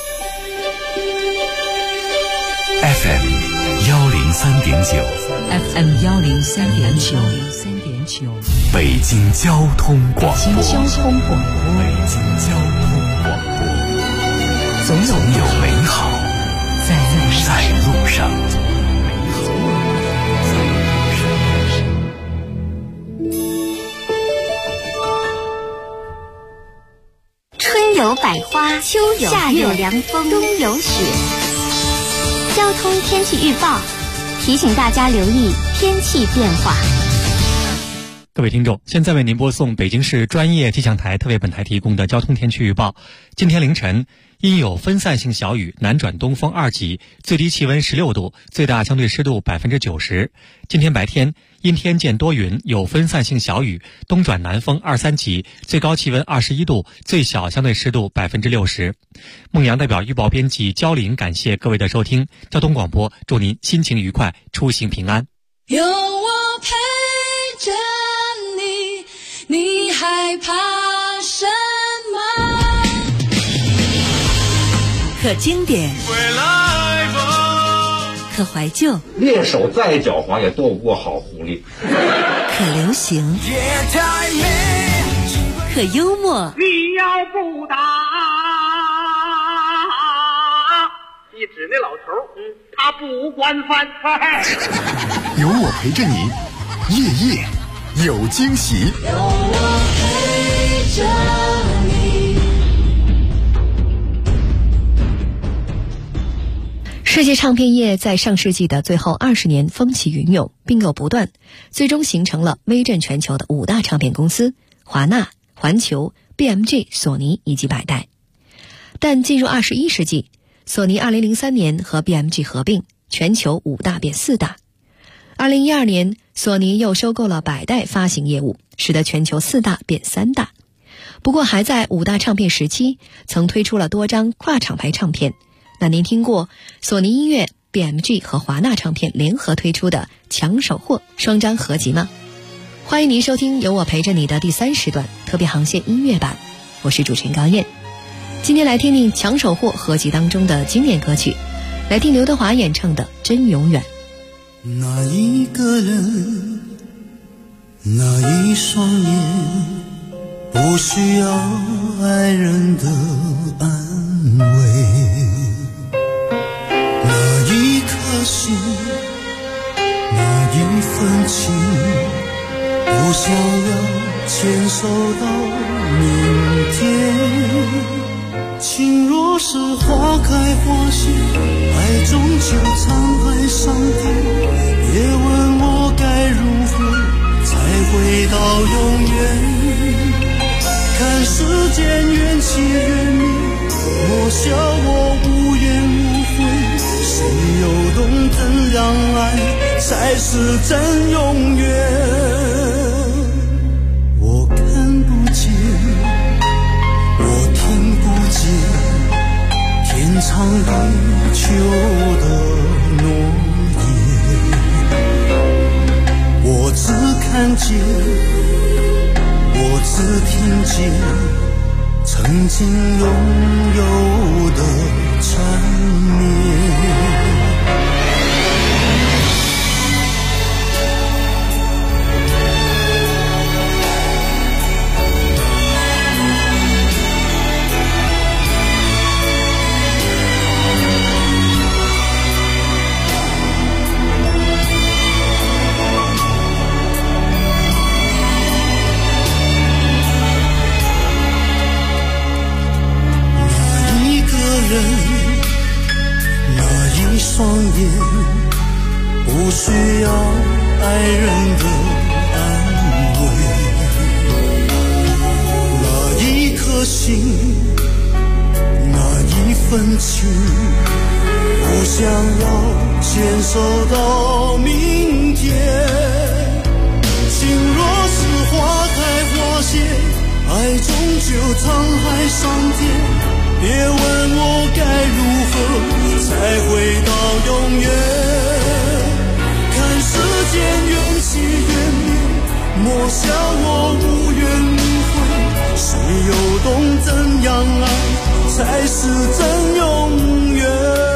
FM 103.9 FM 103.9， 北京交通广播。 北京交通广播，总有美好在路上。 春有百花，秋有夏有凉风，冬有雪。交通天气预报提醒大家留意天气变化。 各位听众，现在为您播送北京市专业气象台特为本台提供的交通天气预报。今天凌晨因有分散性小雨，南转东风2级，最低气温16度，最大相对湿度90%。今天白天因天见多云，有分散性小雨，东转南风2、3级，最高气温21度，最小相对湿度60%。孟阳代表预报编辑焦林感谢各位的收听，交通广播祝您心情愉快，出行平安。 有我陪着你，你害怕什么？ 可经典，可怀旧， 猎手再狡猾也斗不过好狐狸。 可流行， 可幽默。 你要不打，一指那老头，他不管饭。 有我陪着你，夜夜有惊喜。 有我陪着你。 世界唱片业在上世纪的最后20年风起云涌，并购不断，最终形成了威震全球的5大唱片公司：华纳、环球、BMG、索尼以及百代。但进入21世纪，索尼2003年和 BMG 合并，全球5大变4大。2012年，索尼又收购了百代发行业务，使得全球4大变3大。不过还在5大唱片时期，曾推出了多张跨厂牌唱片。那您听过索尼音乐、BMG 和华纳唱片联合推出的抢手货双张合集吗？欢迎您收听有我陪着你的第3时段特别航线音乐版，我是主持人高燕。今天来听听抢手货合集当中的经典歌曲，来听刘德华演唱的《真永远》。 那一个人，那一双眼，不需要爱人的安慰。那一颗心，那一份情，不想要牵手到明天。情若是花开花谢，爱终究沧海桑田。别问我该如何才回到永远。看世间缘起缘灭，莫笑我无怨无悔。谁又懂怎样爱才是真永远？我看不见，我听不见，天长地久的诺言。我只看见，我只听见，曾经拥有的缠绵。双眼不需要爱人的安慰，那一颗心，那一份情，不想要牵手到明天。情若是花开花谢，爱终究沧海桑田。别问我该如何才回到永远。看世间缘起缘灭，莫笑我无怨无悔。谁又懂怎样爱才是真永远？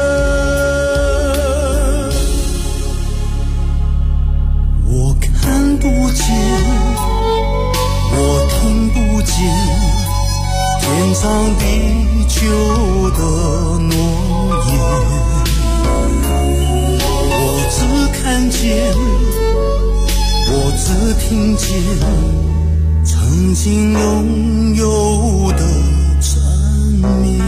我看不见，我听不见，天长地久的诺言。我只看见，我只听见，曾经拥有的缠绵。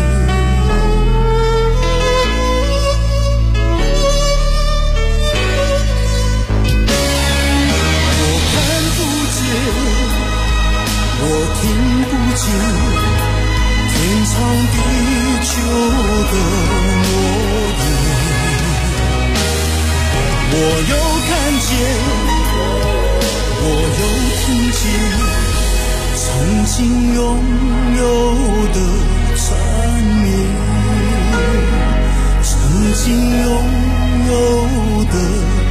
我看不见，我听不见，天长地久的诺言。我又看见，我又听见，曾经拥有的缠绵，曾经拥有的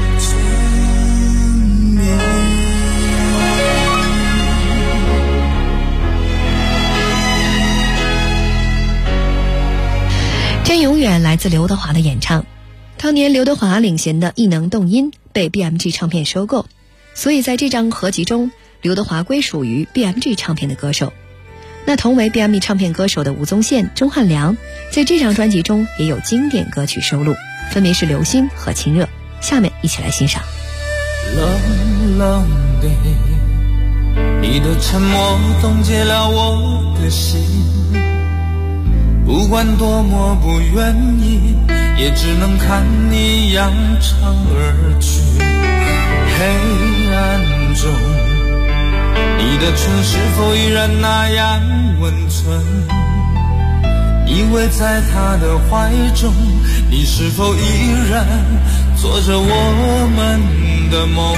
缠绵。 真永远来自刘德华的演唱。当年刘德华领衔的艺能动音被 BMG 唱片收购，所以在这张合集中， 刘德华归属于 BMG 唱片的歌手。那同为 BMG 唱片歌手的吴宗宪、钟汉良，在这张专辑中也有经典歌曲收录，分别是《流星》和《亲热》。下面一起来欣赏。 冷冷的，你的沉默冻结了我的心，不管多么不愿意，也只能看你扬长而去。黑暗中，你的唇是否依然那样温存？依偎在他的怀中，你是否依然做着我们的梦？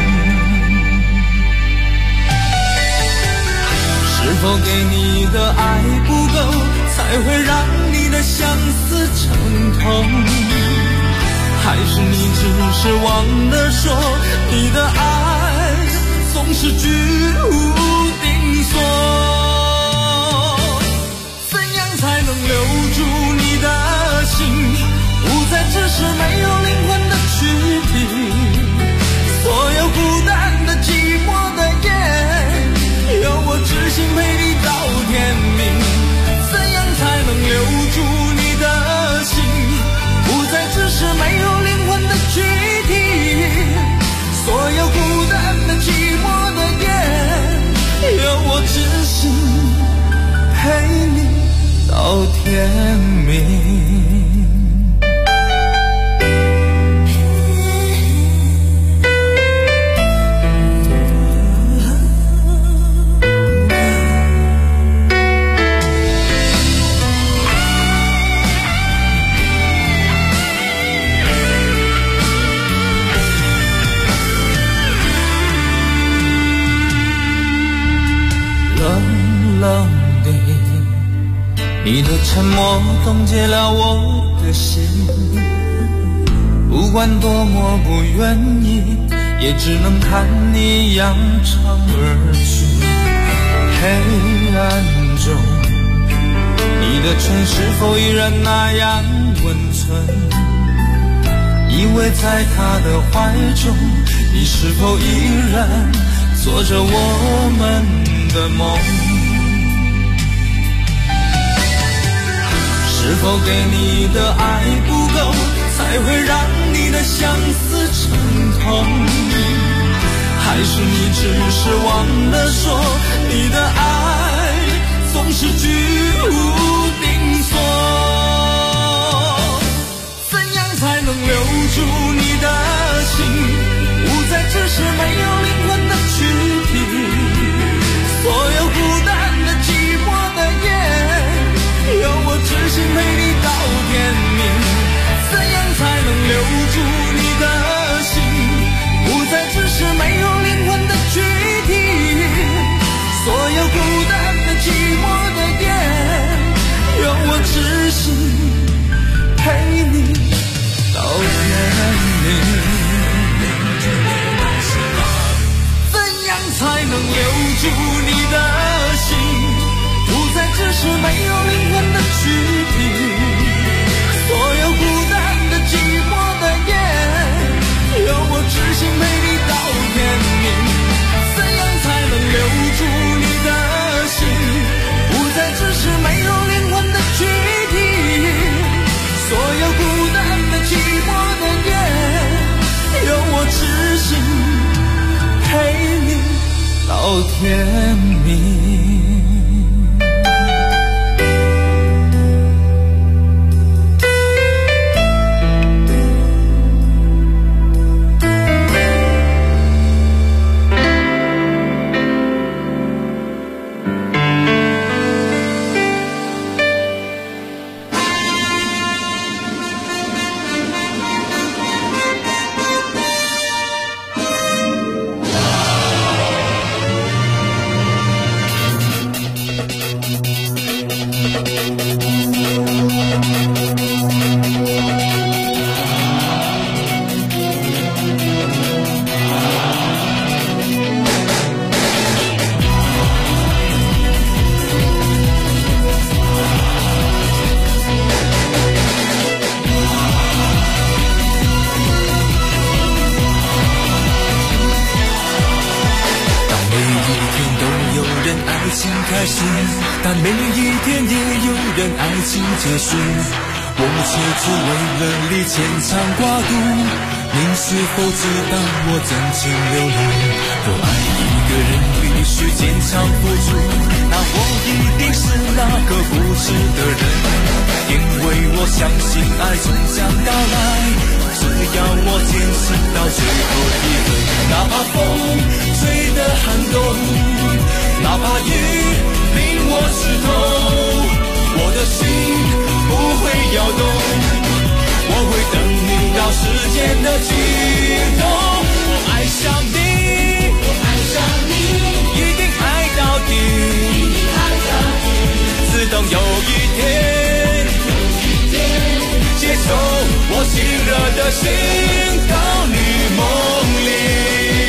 是否给你的爱不够，才会让你的相思成痛？还是你只是忘了说，你的爱总是居无定所？怎样才能留住你的心，不再只是没有灵魂的躯体？所有孤单的寂寞的夜，有我知心陪你到天明。怎样才能留住你的心，不再只是没有灵魂的躯体？所有孤单的寂寞的夜，有我知心陪你到天明。冷冷的，你的沉默冻结了我的心，不管多么不愿意，也只能看你扬长而去。黑暗中，你的唇是否依然那样温存？依偎在他的怀中，你是否依然做着我们的梦？是否给你的爱不够，才会让你的相思成痛？还是你只是忘了说，你的爱总是居无定所？怎样才能留住你的心，不再只是没有灵魂的躯体？所有孤单的寂寞的夜，有我知心陪你到天明。怎样才能留住你的心，不再只是没有灵魂的躯体？所有孤单的寂寞的夜，有我知心陪你到天明。才能留住你的心，不再只是没有灵魂的躯体？所有孤单的寂寞的夜，有我知心陪你到天明。怎样才能留住你的心，不再只是没有灵魂的躯体？所有孤单的寂寞的夜，有我知心陪你到天明。 但每一天也有人爱情结束，我却只为了你牵肠挂肚。你是否知道我真情流露？若爱一个人必须坚强付出，那我一定是那个不值的人，因为我相信爱终将到来，只要我坚持到最后一刻。哪怕风吹得寒冬，哪怕雨令我湿透，我的心不会摇动，我会等你到时间的尽头。我爱上你，我爱上你，一定爱到底，一定爱到底，只等有一天，接受我心热的心到你梦里。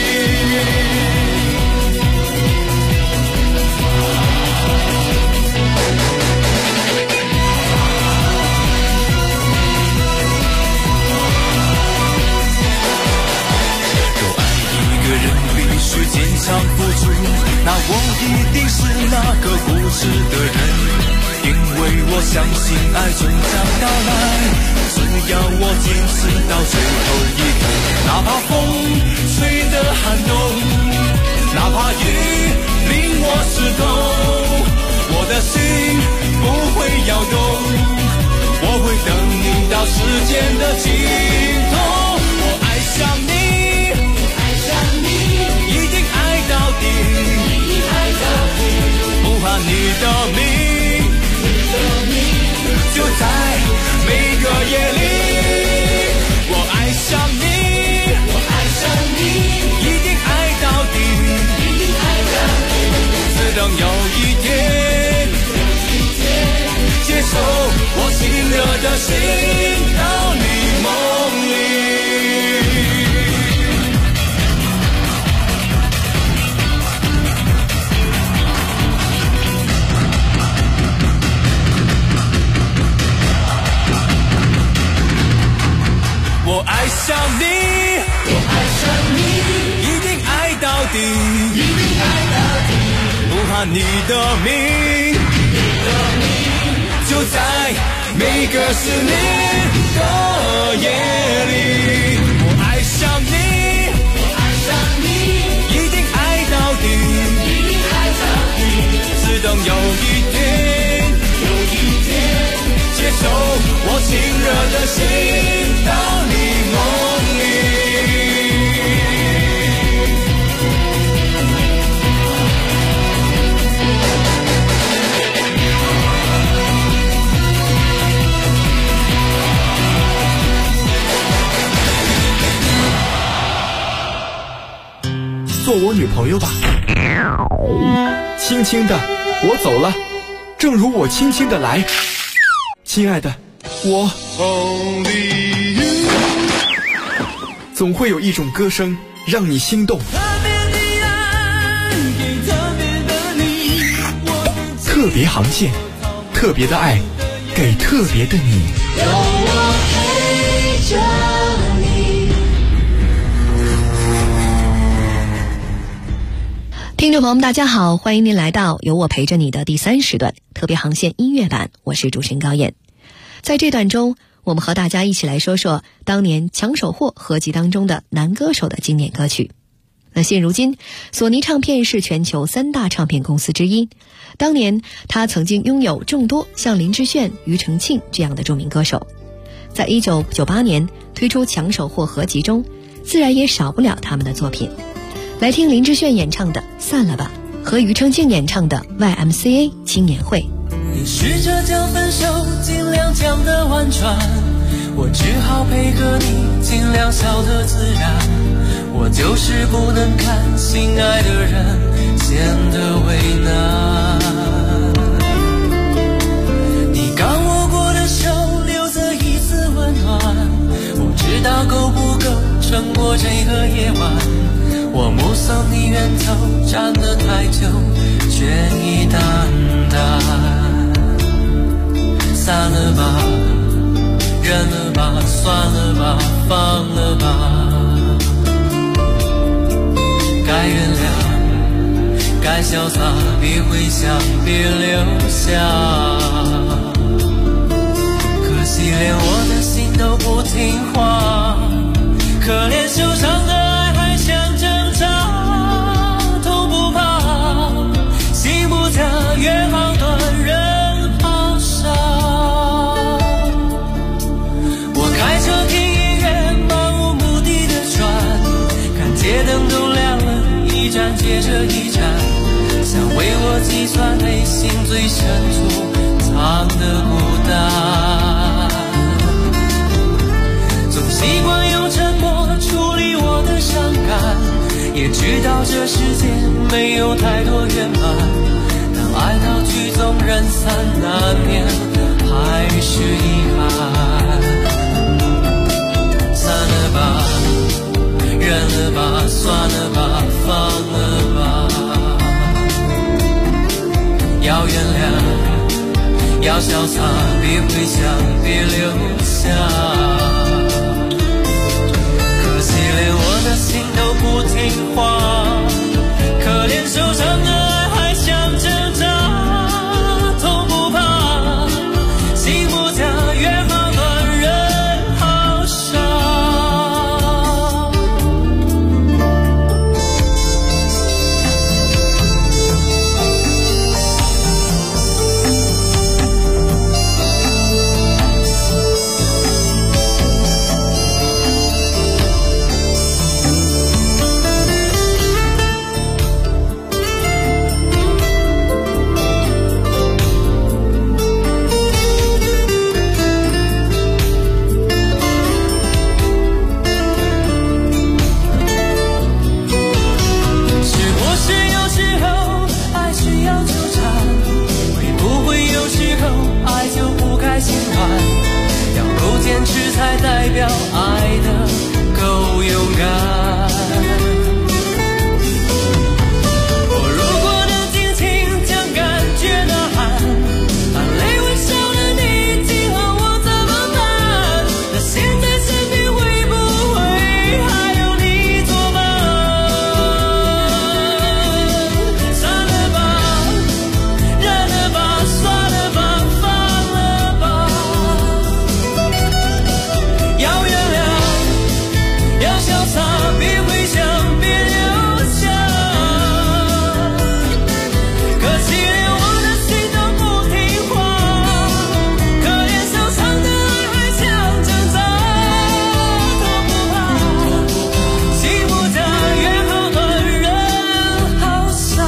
坚强付出，那我一定是那个固执的人，因为我相信爱终将到来，只要我坚持到最后一刻。哪怕风吹得寒冬，哪怕雨令我湿透，我的心不会摇动，我会等你到时间的尽头。我爱上你，不怕你的名，就在每个夜里。我爱上你，我爱上你，一定爱到底，一定爱到底，只等有一天，接受我心热的心到你梦里。我爱上你，我爱上你，一定爱到底，一定爱到底，不怕你的命，就在每个失恋的夜里。我爱上你，我爱上你，一定爱到底，一定爱到底，只等有一天，有一天，接受我心热的心到你梦里。 做我女朋友吧。轻轻的，我走了，正如我轻轻的来。亲爱的，我总会有一种歌声让你心动。特别航线，特别的爱，给特别的你。有我陪着你。 听众朋友们大家好，欢迎您来到有我陪着你的第3时段特别航线音乐版，我是主持人高燕。在这段中，我们和大家一起来说说当年抢手货合集当中的男歌手的经典歌曲。那现如今，索尼唱片是全球3大唱片公司之一，当年他曾经拥有众多像林志炫、庾澄庆这样的著名歌手。在1998年推出抢手货合集中，自然也少不了他们的作品。来听林志炫演唱的《散了吧》和庾澄庆演唱的 YMCA 青年会。 你试着将分手尽量讲得婉转，我只好配合你尽量笑得自然，我就是不能看心爱的人显得为难。你刚握过的手留着一丝温暖，不知道够不够撑过这个夜晚，我目送你远走，站得太久，却已淡淡。散了吧，忍了吧，算了吧，放了吧。该原谅，该再潇洒，别回想，别留下。可惜连我的心都不听话，可怜受伤的爱还想挣扎，痛不怕，心不假，约好断，人好傻。我开车听音乐，漫无目的的转，看街灯都亮了，一站接着一站，想为我计算内心最深处藏的孤单。总习惯用沉默处理我的伤感，也知道这世界没有太多圆满，当爱到曲终人散，难免还是遗憾。散了吧，认了吧，算了吧，放了吧。要原谅，要潇洒，别回想，别留下。可惜连我的心都不听话，可怜受伤的爱还想挣扎，痛不怕，心不假，约好断，人好傻。坚持才代表爱的够勇敢。我如果能尽情将感觉呐喊，含泪微笑的你今后我怎么办？那现在身边会不会还有你作伴？散了吧，认了吧，算了吧，放了吧。要原谅，要潇洒，别回想，别留下。可惜连我的心都不听话，可怜受伤的爱还想挣扎，痛不怕，心不假，约好断，人好傻。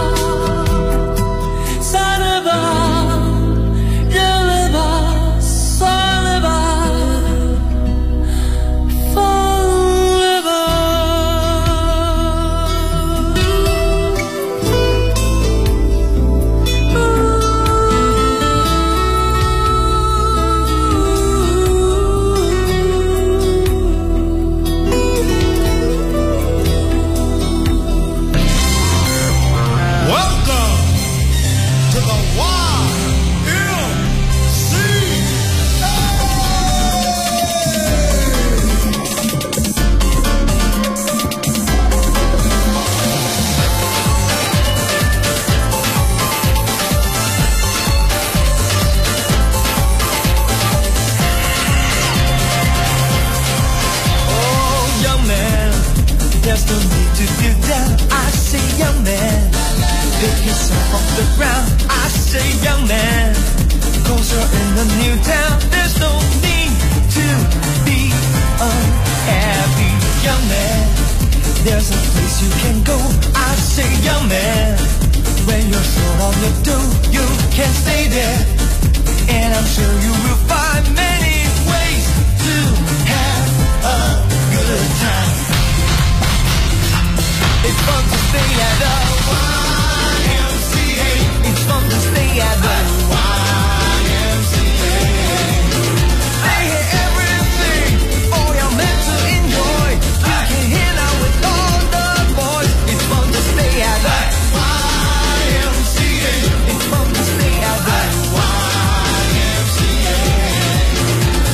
散了吧，认了吧，算了吧。There's no need to feel down. I say, young man, pick yourself off the ground. I say, young man, cause you're in a new town. There's no need to be unhappy, young man. There's a place you can go. I say, young man, when you're short on the dough, you can stay there. And I'm sure you will find many ways to have a good time. It's fun to stay at the YMCA. It's fun to stay at the YMCA. They hear everything, all you're meant to enjoy. You can hang out with all the boys. It's fun to stay at the YMCA. It's fun to stay at the YMCA.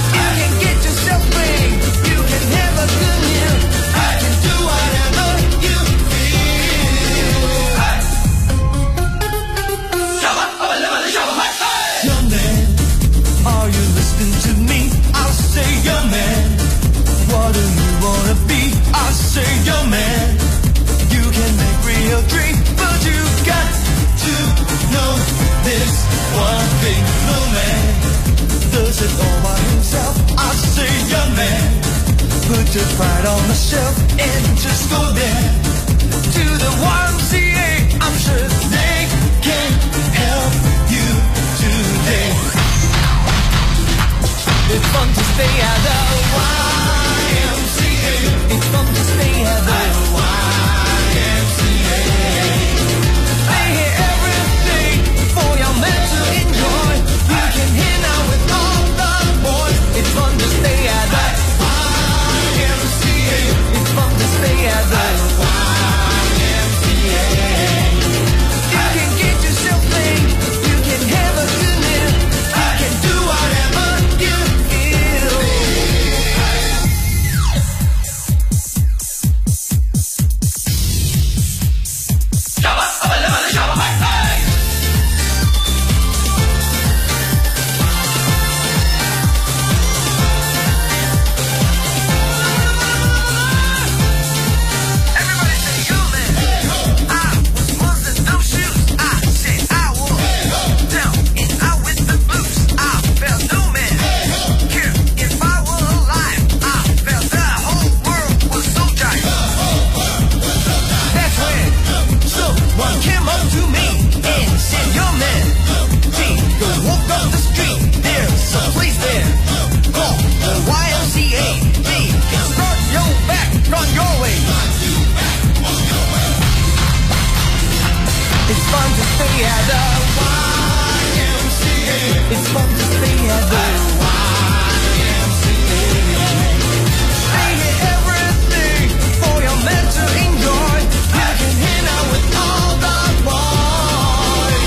stay at the YMCA. It's fun to stay at the YMCA. Stay here every day for your men to enjoy. You can hang out with all the boys.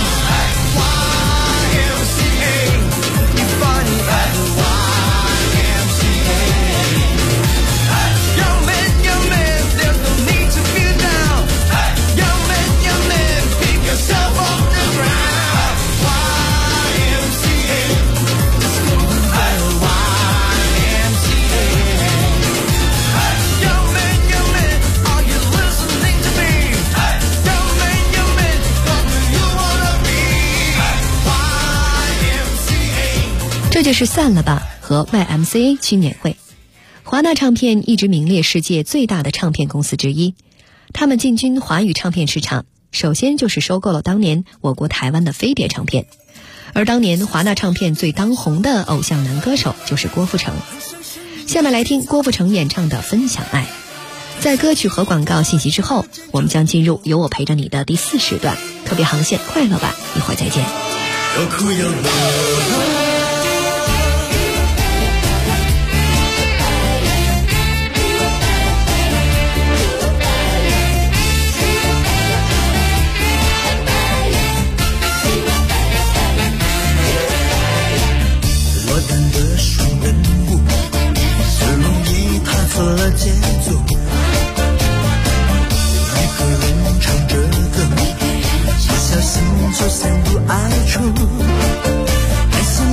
YMCA, be funny at the YMCA. Young man, there's no need to feel down. Young man, pick yourself off the ground. YMCA, let's go to the YMCA. Young man, are you listening to me? Young man, what do you wanna be? YMCA. 这就是散了吧和 YMCA 青年会。华纳唱片一直名列世界最大的唱片公司之一，他们进军华语唱片市场，首先就是收购了当年我国台湾的飞碟唱片。而当年华纳唱片最当红的偶像男歌手就是郭富城。下面来听郭富城演唱的《分享爱》。在歌曲和广告信息之后，我们将进入有我陪着你的第4时段，特别航线快乐吧，一会儿再见。 要哭要乐。 了节奏，一个人唱着歌，不小心就陷入爱处。爱像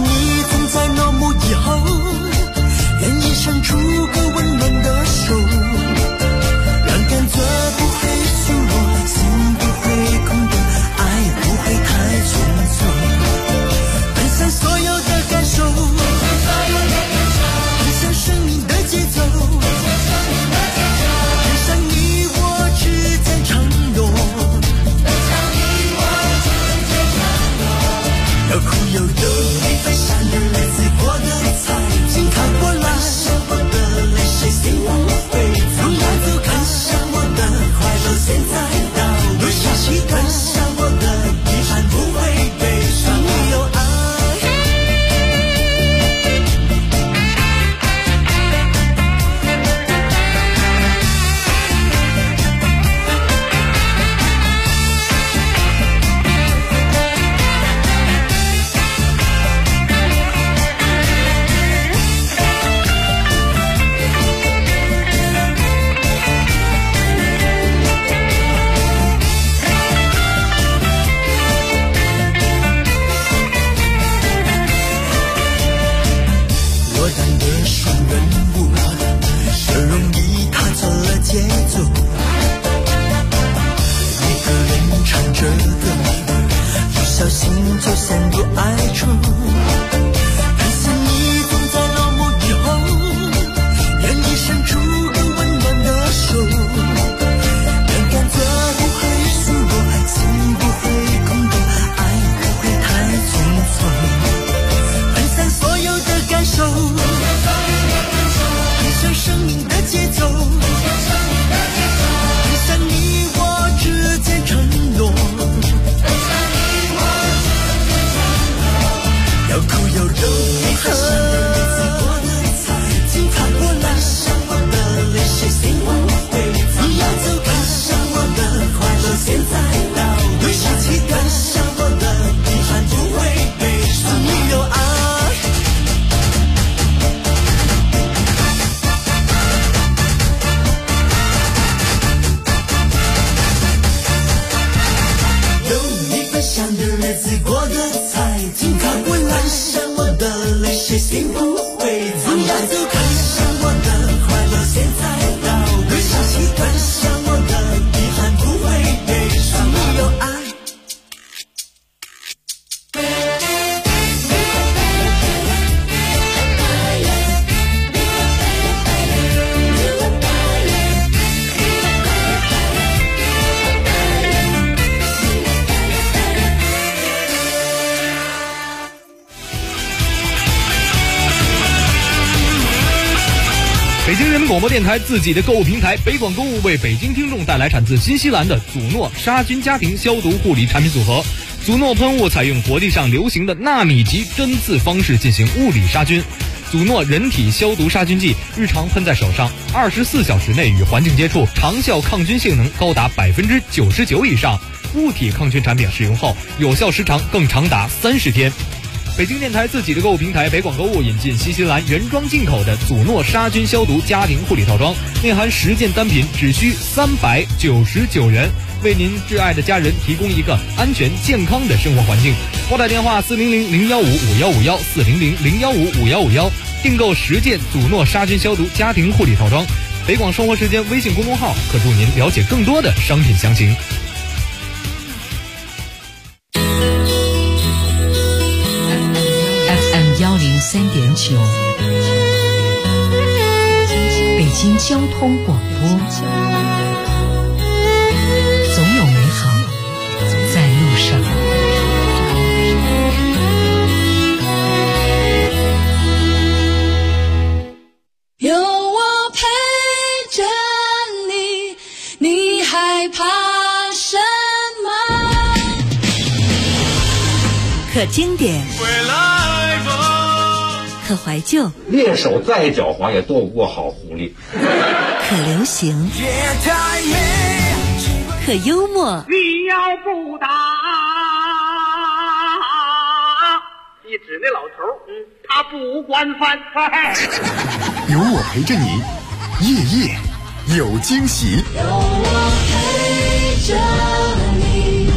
广播电台自己的购物平台北广购物为北京听众带来产自新西兰的祖诺杀菌家庭消毒护理产品组合。祖诺喷雾采用国际上流行的纳米级针刺方式进行物理杀菌。祖诺人体消毒杀菌剂日常喷在手上，24小时内与环境接触，长效抗菌性能高达99%以上。物体抗菌产品使用后，有效时长更长达30天。北京电台自己的购物平台北广购物引进新西兰原装进口的祖诺杀菌消毒家庭护理套装，内含10件单品，只需399元，为您挚爱的家人提供一个安全健康的生活环境。拨打电话400-015-5151 400-015-5151，订购10件祖诺杀菌消毒家庭护理套装。北广生活时间微信公众号可助您了解更多的商品详情。 103.9，北京交通广播，总有美好在路上。 有我陪着你，你害怕什么？ 可经典，可怀旧， 猎手再狡猾也斗不过好狐狸。 可流行，可幽默。 你要不打，你指那老头，他不惯犯。 有我陪着你，夜夜有惊喜。 有我陪着你。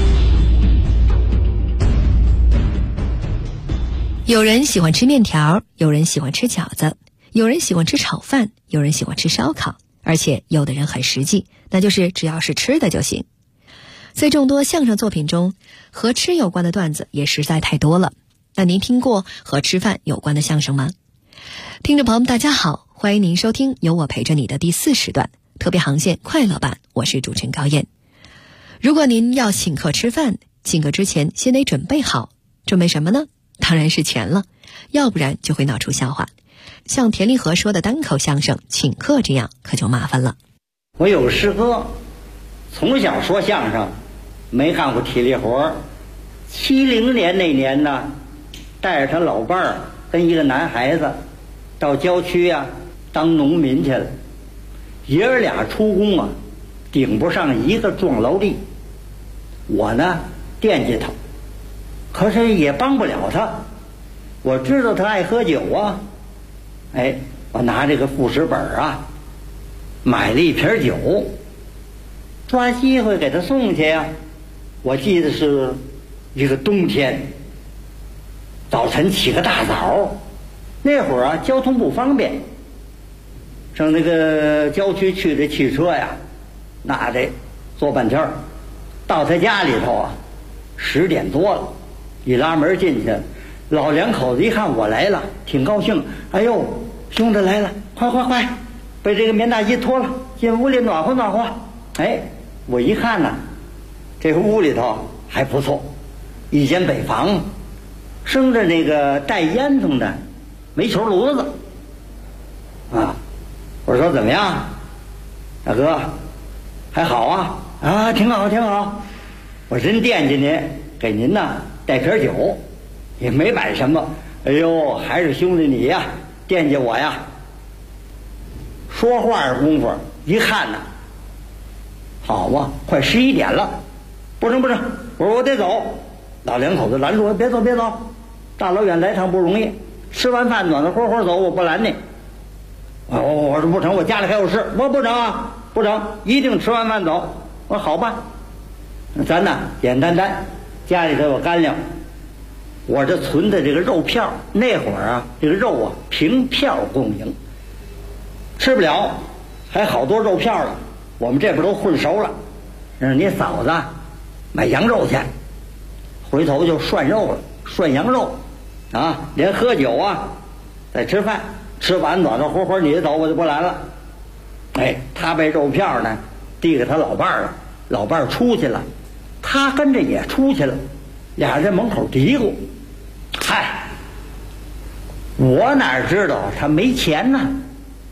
有人喜欢吃面条，有人喜欢吃饺子，有人喜欢吃炒饭，有人喜欢吃烧烤，而且有的人很实际，那就是只要是吃的就行。在众多相声作品中，和吃有关的段子也实在太多了。那您听过和吃饭有关的相声吗？听众朋友们大家好，欢迎您收听有我陪着你的第4时段特别航线快乐版，我是主持人高燕。如果您要请客吃饭，请客之前先得准备好，准备什么呢？当然是钱了，要不然就会闹出笑话。像田立和说的单口相声请客这样可就麻烦了。 我有个师哥，从小说相声，没干过体力活。70年那年呢，带着他老伴儿跟一个男孩子到郊区啊当农民去了。爷儿俩出工啊，顶不上一个壮劳力。我呢惦记他，可是也帮不了他。我知道他爱喝酒啊，我拿这个副食本啊，买了一瓶酒，抓机会给他送去呀。我记得是一个冬天，早晨起个大早，那会儿啊交通不方便，上那个郊区去这汽车呀，那得坐半天。到他家里头啊，10点多了，一拉门进去，老两口子一看我来了，挺高兴。哎呦，兄弟来了，快快快，把这个棉大衣脱了，进屋里暖和暖和。我一看呢，这个屋里头还不错，一间北房，生着那个带烟囱的煤球炉子啊。我说怎么样，大哥，还好啊？挺好挺好。我真惦记您，给您呢带瓶酒，也没买什么。哎呦，还是兄弟你呀，惦记我呀。说话的功夫一看呢，好啊，快11点了。不成，我说我得走。老两口子拦住我，别走，大老远来趟不容易，吃完饭暖暖和和走，我不拦你。我说不成，我家里还有事。我不成，一定吃完饭走。我说好吧，咱呢简单，家里头有干粮，我这存的这个肉票，那会儿啊这个肉啊凭票供应，吃不了，还好多肉票了，我们这边都混熟了，让你嫂子买羊肉去，回头就涮肉了，涮羊肉啊，连喝酒啊，再吃饭，吃完暖暖和和你走，我就不来了。他被肉票呢递给他老伴儿了，老伴儿出去了，他跟着也出去了，俩人在门口嘀咕：“嗨，我哪知道他没钱呢？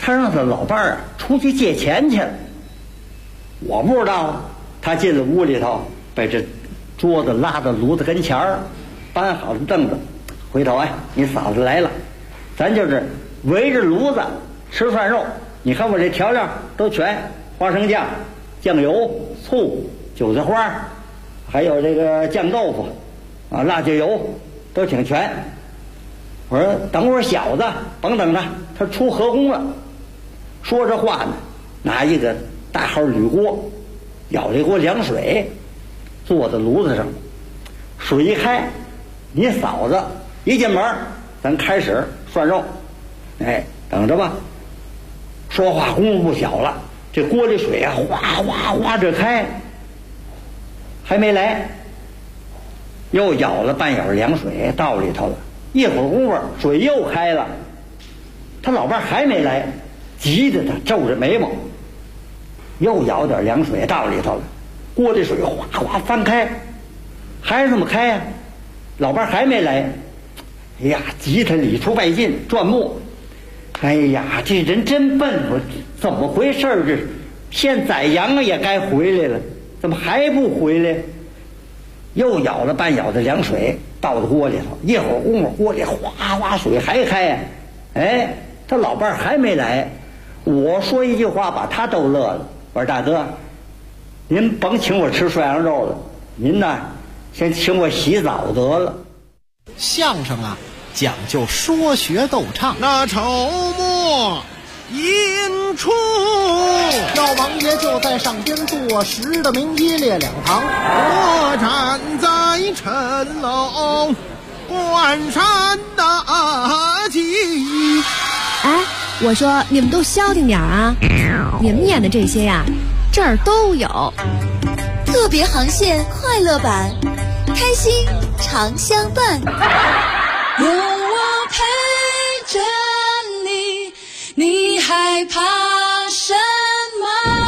他让他老伴儿出去借钱去了。我不知道，他进了屋里头，把这桌子拉到炉子跟前儿，搬好了凳子，回头你嫂子来了，咱就是围着炉子吃涮肉。你看我这调料都全，花生酱、酱油、醋、韭菜花，还有这个酱豆腐啊，辣椒油都挺全。我说等会儿小子甭等他，他出河工了。说着话呢，拿一个大号铝锅，舀了一锅凉水，坐在炉子上，水一开，你嫂子一进门，咱开始涮肉。等着吧。说话功夫不小了，这锅里水哗哗哗这开，还没来，又舀了半舀凉水倒里头了。一会儿功夫水又开了，他老伴还没来，急得他皱着眉毛，又舀点凉水倒里头了。锅里水哗哗翻开，还是这么开呀，老伴还没来，哎呀，急他里出外进转磨。哎呀，这人真笨，我怎么回事儿？这现宰羊也该回来了，怎么还不回来？又舀了半舀的凉水倒到锅里头，一会儿功夫锅里哗哗水还开呀。他老伴还没来，我说一句话把他都乐了。我说大哥，您甭请我吃涮羊肉了，您呢先请我洗澡得了。 相声啊，讲究说学逗唱。 那筹末引出， 赵王爷就在上边坐实的明一列两旁， 我站在城楼关山大吉。 我说你们都消停点啊！你们演的这些呀，这儿都有。 特别航线快乐版，开心常相伴。 有我陪着你，你害怕什么？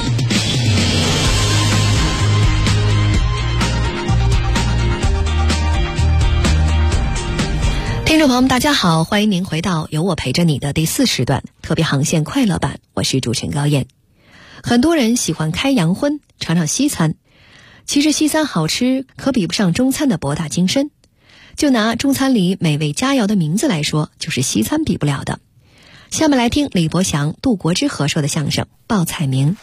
听众朋友们大家好，欢迎您回到有我陪着你的第4时段特别航线快乐版，我是主持人高燕。很多人喜欢开洋荤，尝尝西餐。其实西餐好吃可比不上中餐的博大精深。就拿中餐里美味佳肴的名字来说，就是西餐比不了的。下面来听李伯祥、杜国之合说的相声《报菜名》。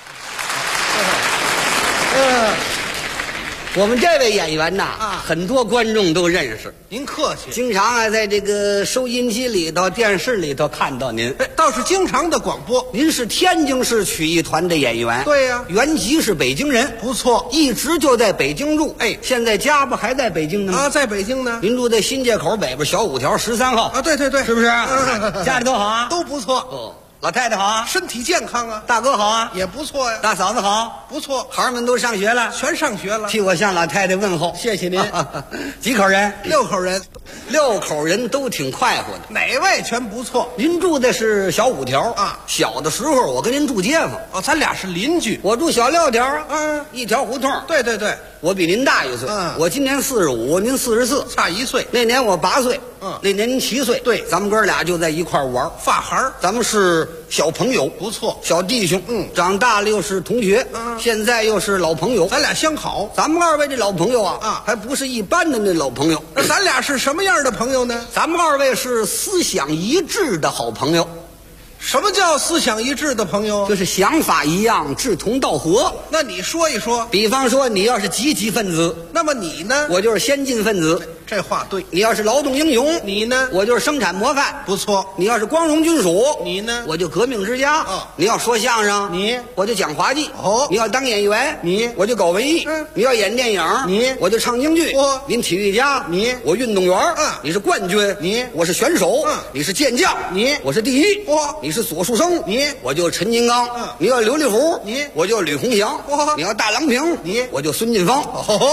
我们这位演员呐，很多观众都认识。 您客气， 经常在这个收音机里头、电视里头看到您。 倒是经常的广播。 您是天津市曲艺团的演员。 对呀， 原籍是北京人。 不错， 一直就在北京住。现在家不还在北京呢吗？ 在北京呢。 您住在新街口北边小5条13号啊？对， 是不是？家里都好啊？ 都不错。 老太太好啊， 身体健康啊。 大哥好啊， 也不错呀。 大嫂子好， 不错。 孩儿们都上学了， 全上学了。 替我向老太太问候， 谢谢您。 几口人 ？6口人。 6口人都挺快活的， 哪位全不错。 您住的是小5条啊？小的时候我跟您住街坊哦，咱俩是邻居。 我住小6条啊，一条胡同。 对， 我比您大1岁。我今年45，您44， 差1岁。 那年我8岁，那年您7岁。 对， 咱们哥俩就在一块玩， 发孩， 咱们是小朋友， 不错， 小弟兄。长大了又是同学，现在又是老朋友， 咱俩相好。 咱们2位这老朋友啊，还不是一般的那老朋友。 那咱俩是什么样的朋友呢？ 咱们2位是思想一致的好朋友。 什么叫思想一致的朋友？ 就是想法一样，志同道合。 那你说一说。 比方说，你要是积极分子， 那么你呢？ 我就是先进分子。 这话对。 你要是劳动英雄， 你呢？ 我就是生产模范。 不错。 你要是光荣军属， 你呢？ 我就革命之家。你要说相声，我就讲滑稽。你要当演员，我就搞文艺。你要演电影，我就唱京剧。您体育家，我运动员。你是冠军，我是选手。你是健将，我是第1。你是左树生，我就陈金刚。你要刘立虎，我就吕鸿祥。你要大郎平，我就孙晋芳。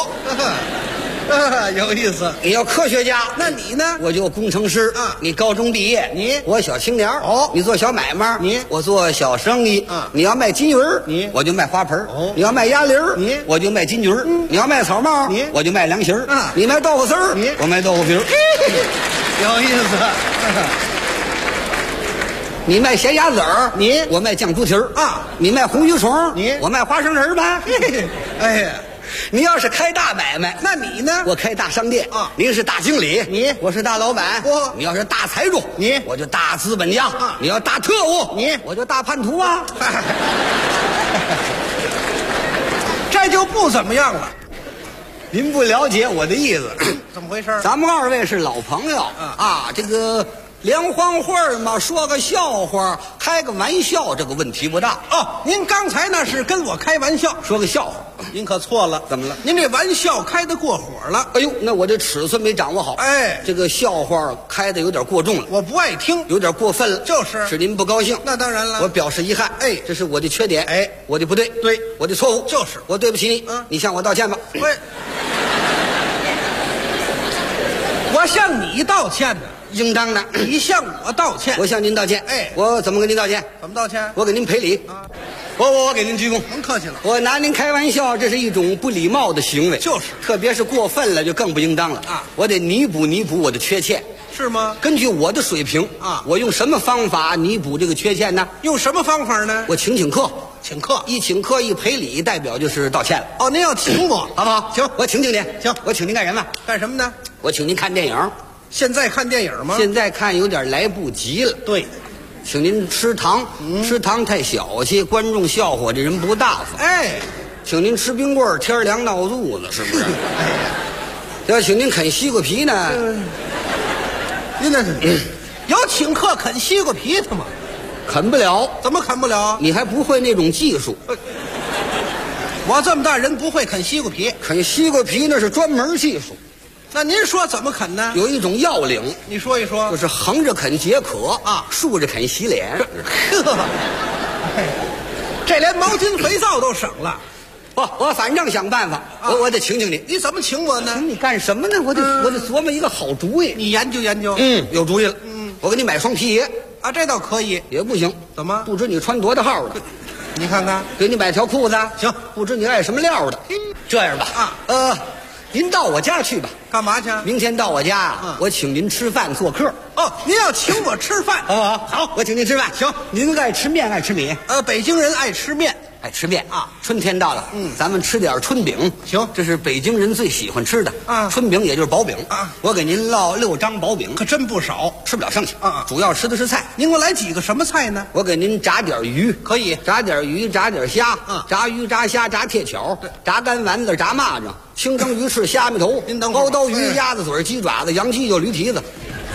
有意思。 你要科学家， 那你呢？ 我就工程师。你高中毕业，我小青年。你做小买卖，我做小生意。你要卖金鱼，我就卖花盆。你要卖鸭梨，我就卖金桔。你要卖草帽，我就卖凉席。你卖豆腐丝儿，我卖豆腐皮儿。 有意思。 你卖咸鸭子儿，我卖酱猪蹄儿啊。 你卖红鱼虫，我卖花生仁儿吧。 哎呀， 你要是开大买卖， 那你呢？ 我开大商店啊。 您是大经理，我是大老板。你要是大财主，我就大资本家。你要大特务，我就大叛徒啊。 这就不怎么样了。 您不了解我的意思。 怎么回事？ 咱们二位是老朋友啊，这个联欢会嘛，说个笑话，开个玩笑，这个问题不大。 哦，您刚才那是跟我开玩笑， 说个笑话。 您可错了。 怎么了？ 您这玩笑开得过火了。 哎呦，那我这尺寸没掌握好。 哎， 这个笑话开得有点过重了， 我不爱听， 有点过分了。 是您不高兴。 那当然了， 我表示遗憾。 哎， 这是我的缺点。 哎， 我的不对，我的错误。我对不起你。你向我道歉吧。 喂，我向你道歉呢。 应当的， 你向我道歉， 我向您道歉。 哎， 我怎么跟您道歉？ 怎么道歉？ 我给您赔礼啊！我给您鞠躬。 甭客气了， 我拿您开玩笑，这是一种不礼貌的行为，特别是过分了，就更不应当了啊！我得弥补我的缺陷， 是吗？ 根据我的水平啊，我用什么方法弥补这个缺陷呢？ 用什么方法呢？ 我请客，一请客一赔礼，代表就是道歉了。 哦，您要请我， 好不好？ 行， 我请您。 行， 我请您干什么？ 干什么呢？ 我请您看电影。 现在看电影吗？ 现在看有点来不及了。 对， 请您吃糖，吃糖太小气，观众笑话这人不大方。 哎， 请您吃冰棍，天凉闹肚子，是不是？要请您啃西瓜皮呢？ 您那是有请客啃西瓜皮的吗？ 啃不了。 怎么啃不了？ 你还不会那种技术。 我这么大人不会啃西瓜皮。 啃西瓜皮那是专门技术。 那您说怎么啃呢？ 有一种要领， 你说一说。 就是横着啃解渴啊，竖着啃洗脸。 呵，这连毛巾肥皂都省了。 我反正想办法，我得请你。 你怎么请我呢？ 请你干什么呢？我得琢磨一个好主意。 你研究研究。 有主意了。我给你买双皮鞋啊，这倒可以。 也不行， 怎么？ 不知你穿多大号的。 你看看， 给你买条裤子。 行， 不知你爱什么料的。这样吧，您到我家去吧。 干嘛去？ 明天到我家，我请您吃饭做客。 哦，您要请我吃饭？ 好，我请您吃饭。 行， 您爱吃面爱吃米？ 北京人爱吃面。 爱吃面啊！春天到了，咱们吃点春饼。 行， 这是北京人最喜欢吃的啊。 春饼也就是薄饼啊。 我给您烙6张薄饼， 可真不少， 吃不了剩下啊。 主要吃的是菜， 您给我来几个什么菜呢？ 我给您炸点鱼， 可以炸点鱼，炸点虾，炸鱼炸虾炸铁巧，炸干丸子，炸蚂蚱，清蒸鱼翅，虾米头， 您等高刀鱼，鸭子嘴，鸡爪子，羊鸡就驴蹄子。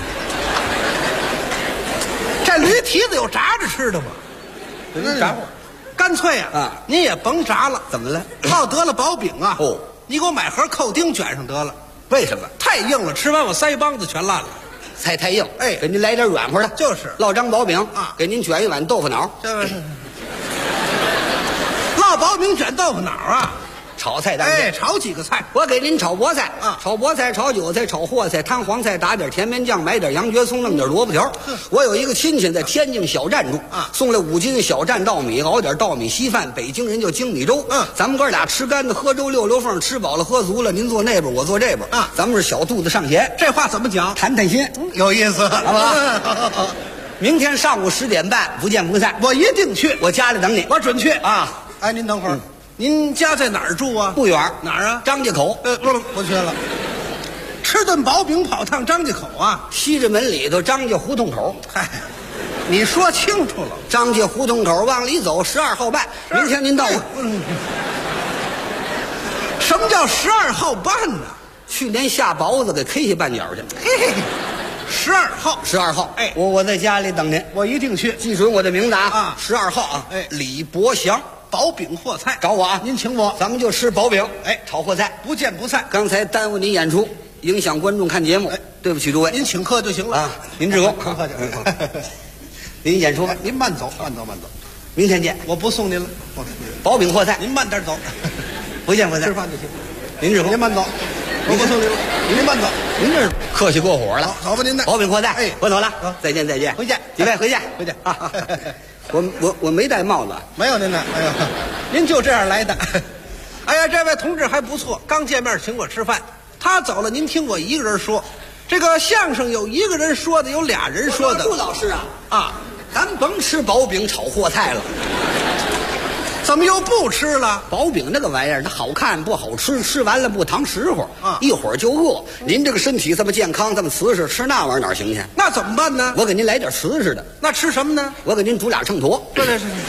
这驴蹄子有炸着吃的吗？ 炸过。 干脆啊，您也甭炸了。 怎么了？ 烙得了薄饼啊！ 哦， 你给我买盒扣丁卷上得了。 为什么？ 太硬了，吃完我腮帮子全烂了。 菜太硬， 哎， 给您来点软和的。 就是烙张薄饼啊， 给您卷一碗豆腐脑。 烙薄饼卷豆腐脑啊！ 炒菜当然， 炒几个菜， 我给您炒菠菜啊， 炒菠菜，炒韭菜，炒货菜，摊黄菜，打点甜面酱，买点羊蕨葱，弄点萝卜条。我有一个亲戚在天津小站住啊， 送来5斤小站稻米，熬点稻米稀饭，北京人叫精米粥。咱们哥俩吃干的，喝粥溜缝，吃饱了喝足了，您坐那边，我坐这边啊， 咱们是小肚子上前。 这话怎么讲？ 谈谈心， 有意思， 好吧？明天上午10点半，不见不散。 我一定去， 我家里等你， 我准去啊！ 哎，您等会儿。您家在哪儿住啊？ 不远， 哪儿啊？ 张家口。 不去了。吃顿薄饼跑趟张家口啊？ 西直门里头张家胡同口。 嗨，你说清楚了。 张家胡同口往里走12号半。明天您到我。 什么叫12号半呢？ 去年下雹子给 K 下半角去了。 嘿嘿，12号 ，12号。 哎， 我在家里等您， 我一定去。 记准我的名字啊，12号啊。 哎， 李伯祥。 薄饼货菜找我啊！ 您请我， 咱们就吃薄饼， 哎， 炒货菜， 不见不散。 刚才耽误您演出，影响观众看节目，对不起诸位。 您请客就行了啊，您致恭， 客气。 您演出， 您慢走，慢走。 明天见， 我不送您了。 薄饼货菜， 您慢点走， 不见不散。 吃饭就行。 您致恭， 您慢走，我不送您了。您慢走， 您这客气过火了。 走吧，您的薄饼货菜， 哎， 我走了，再见。 回见， 几位回见啊！ 我没戴帽子， 没有您的。哎呦，您就这样来的。哎呀，这位同志还不错，刚见面请我吃饭。他走了，您听我一个人说。这个相声有一个人说的，有俩人说的。 杜老师啊， 咱甭吃薄饼炒货菜了。 怎么又不吃了？ 薄饼那个玩意儿，它好看不好吃，吃完了不糖实乎啊，一会儿就饿。您这个身体这么健康，这么瓷实，吃那玩意儿哪行去？ 那怎么办呢？ 我给您来点瓷实的。 那吃什么呢？ 我给您煮俩秤砣。 对。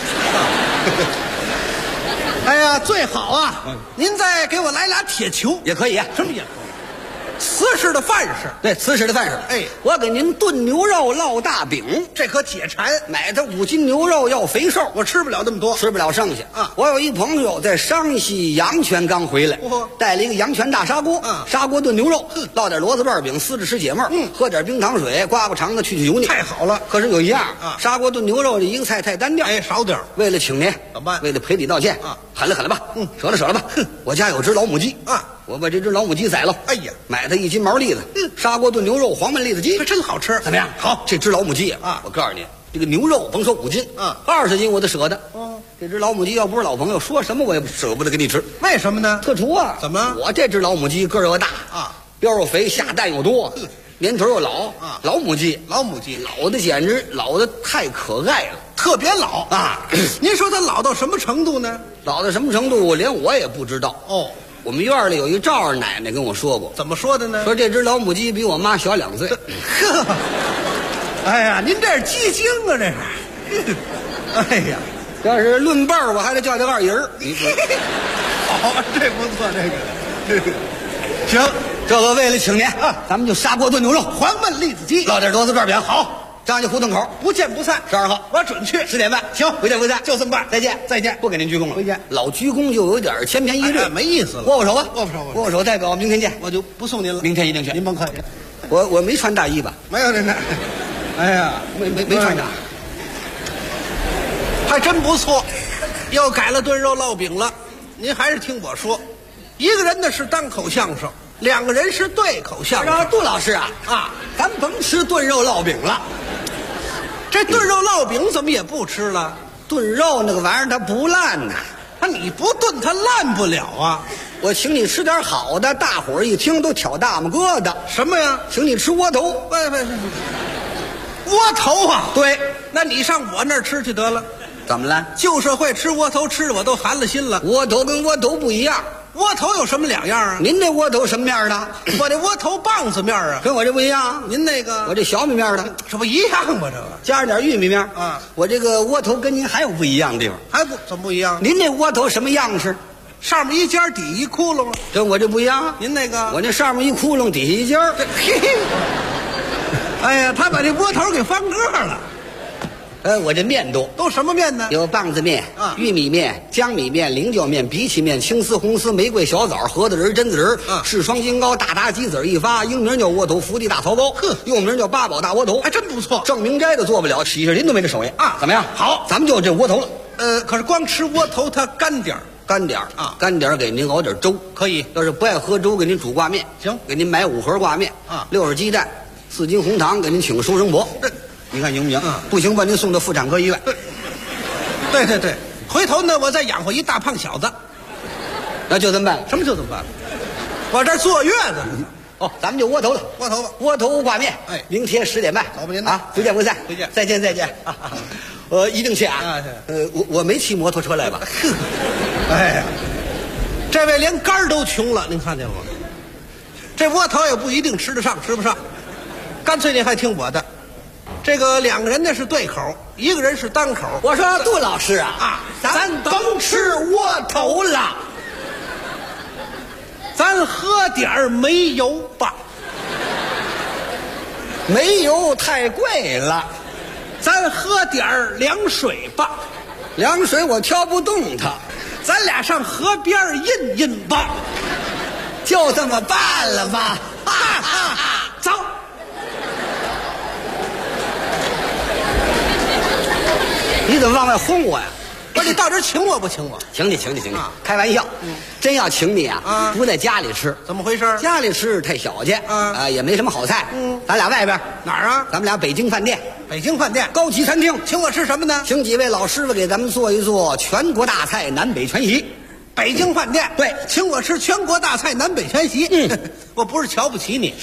哎呀，最好啊！您再给我来俩铁球也可以啊， 什么也可以。瓷实的饭食， 对，瓷实的饭食。 哎， 我给您炖牛肉烙大饼， 这可解馋。 买的5斤牛肉要肥瘦， 我吃不了那么多， 吃不了剩下啊。 我有一朋友在山西阳泉刚回来，带了一个阳泉大砂锅，砂锅炖牛肉，烙点骡子瓣饼，撕着吃解闷，喝点冰糖水，刮刮肠子去油腻， 太好了。 可是有一样啊，砂锅炖牛肉这一个菜太单调， 哎，少点。 为了请您怎么办？ 为了赔礼道歉啊， 狠了吧，舍了吧。我家有只老母鸡啊。 我把这只老母鸡宰了， 哎呀， 买它1斤毛栗子，砂锅炖牛肉，黄焖栗子鸡， 这真好吃。 怎么样？好，这只老母鸡啊，我告诉你，这个牛肉甭说5斤啊，20斤我都舍得。这只老母鸡要不是老朋友，说什么我也舍不得给你吃。 为什么呢？ 特殊啊！ 怎么？ 我这只老母鸡个儿又大啊，膘又肥，下蛋又多，年头又老啊。老母鸡老的简直老的太可爱了， 特别老啊！您说它老到什么程度呢？ 老到什么程度？连我也不知道哦。我们院里有一赵二奶奶跟我说过， 怎么说的呢？ 说这只老母鸡比我妈小2岁。 呵，哎呀，您这是鸡精啊，这是。哎呀， 要是论辈儿，我还得叫这2人儿。 好，这不错，这个。行， 这个为了请您啊，咱们就砂锅炖牛肉， 黄焖栗子鸡， 烙点骡子瓣饼。好。张家胡同口， 不见不散。 12号， 我准去 10点半。 行， 不见不散， 就这么办。 再见， 再见， 不给您鞠躬了。 回见， 老鞠躬就有点千篇一律， 没意思了。 握握手吧， 握手，代表明天见。 我就不送您了， 明天一定去。 您甭客气。 我没穿大衣吧？ 没有那。哎呀， 没穿大， 还真不错。又改了炖肉烙饼了。您还是听我说，一个人呢是单口相声，2个人是对口相声。 杜老师啊，咱甭吃炖肉烙饼了。 这炖肉烙饼怎么也不吃了？ 炖肉那个玩意儿它不烂呐， 你不炖它烂不了啊！ 我请你吃点好的，大伙儿一听都挑大拇疙瘩。 什么呀？ 请你吃窝头。 窝头啊？ 对， 那你上我那儿吃去得了。 怎么了？ 旧社会吃窝头吃的我都寒了心了。 窝头跟窝头不一样。 窝头有什么2样啊？ 您这窝头什么面的？ 我这窝头棒子面啊， 跟我这不一样。 您那个， 我这小米面的， 这不一样吗？这个加上点玉米面啊。 我这个窝头跟您还有不一样的地方， 怎么不一样？ 您那窝头什么样式？ 上面一尖，底一窟窿。 跟我这不一样。 您那个， 我那上面一窟窿，底下一尖。 哎呀，他把这窝头给翻个了。 我这面都什么面呢？ 有棒子面、玉米面、江米面、菱角面、荸荠面、青丝、红丝、玫瑰、小枣、核桃仁、榛子仁、柿双金糕、大达鸡子一发，英名叫窝头，福地大槽糕，又名叫八宝大窝头， 还真不错。 郑明斋都做不了，喜事林都没这手艺啊！怎么样？ 好， 咱们就这窝头了。 可是光吃窝头它干点啊，干点给您熬点粥可以。 要是不爱喝粥，给您煮挂面行， 给您买5盒挂面啊，6勺鸡蛋，4斤红糖，给您请个收生婆。你看行不行？不行，把您送到妇产科医院。 对，回头呢，我再养活一大胖小子。 那就这么办。 什么就这么办？我这坐月子呢。 哦，咱们就窝头了。 窝头吧， 窝头挂面。 哎， 明天10点半。 走吧您啊，不见不散。 回见， 再见。一定去啊。我没骑摩托车来吧？ 哎呀，这位连肝都穷了，您看见吗？这窝头也不一定吃得上，吃不上。干脆您还听我的。这个2个人呢是对口，1个人是单口。 我说杜老师啊，咱甭吃窝头了， 咱喝点煤油吧。 煤油太贵了， 咱喝点凉水吧。 凉水我挑不动它， 咱俩上河边印印吧。 就这么办了吧。 走。 你怎么往外轰我呀？ 不是你到这儿请我不请我？ 请你，开玩笑。真要请你啊，不在家里吃。 怎么回事？ 家里吃太小气也没什么好菜。咱俩外边哪儿啊？ 咱们俩北京饭店。 北京饭店高级餐厅， 请我吃什么呢？ 请几位老师傅给咱们做一做全国大菜，南北全席。 北京饭店对， 请我吃全国大菜，南北全席。 嗯， 我不是瞧不起你， 是啊，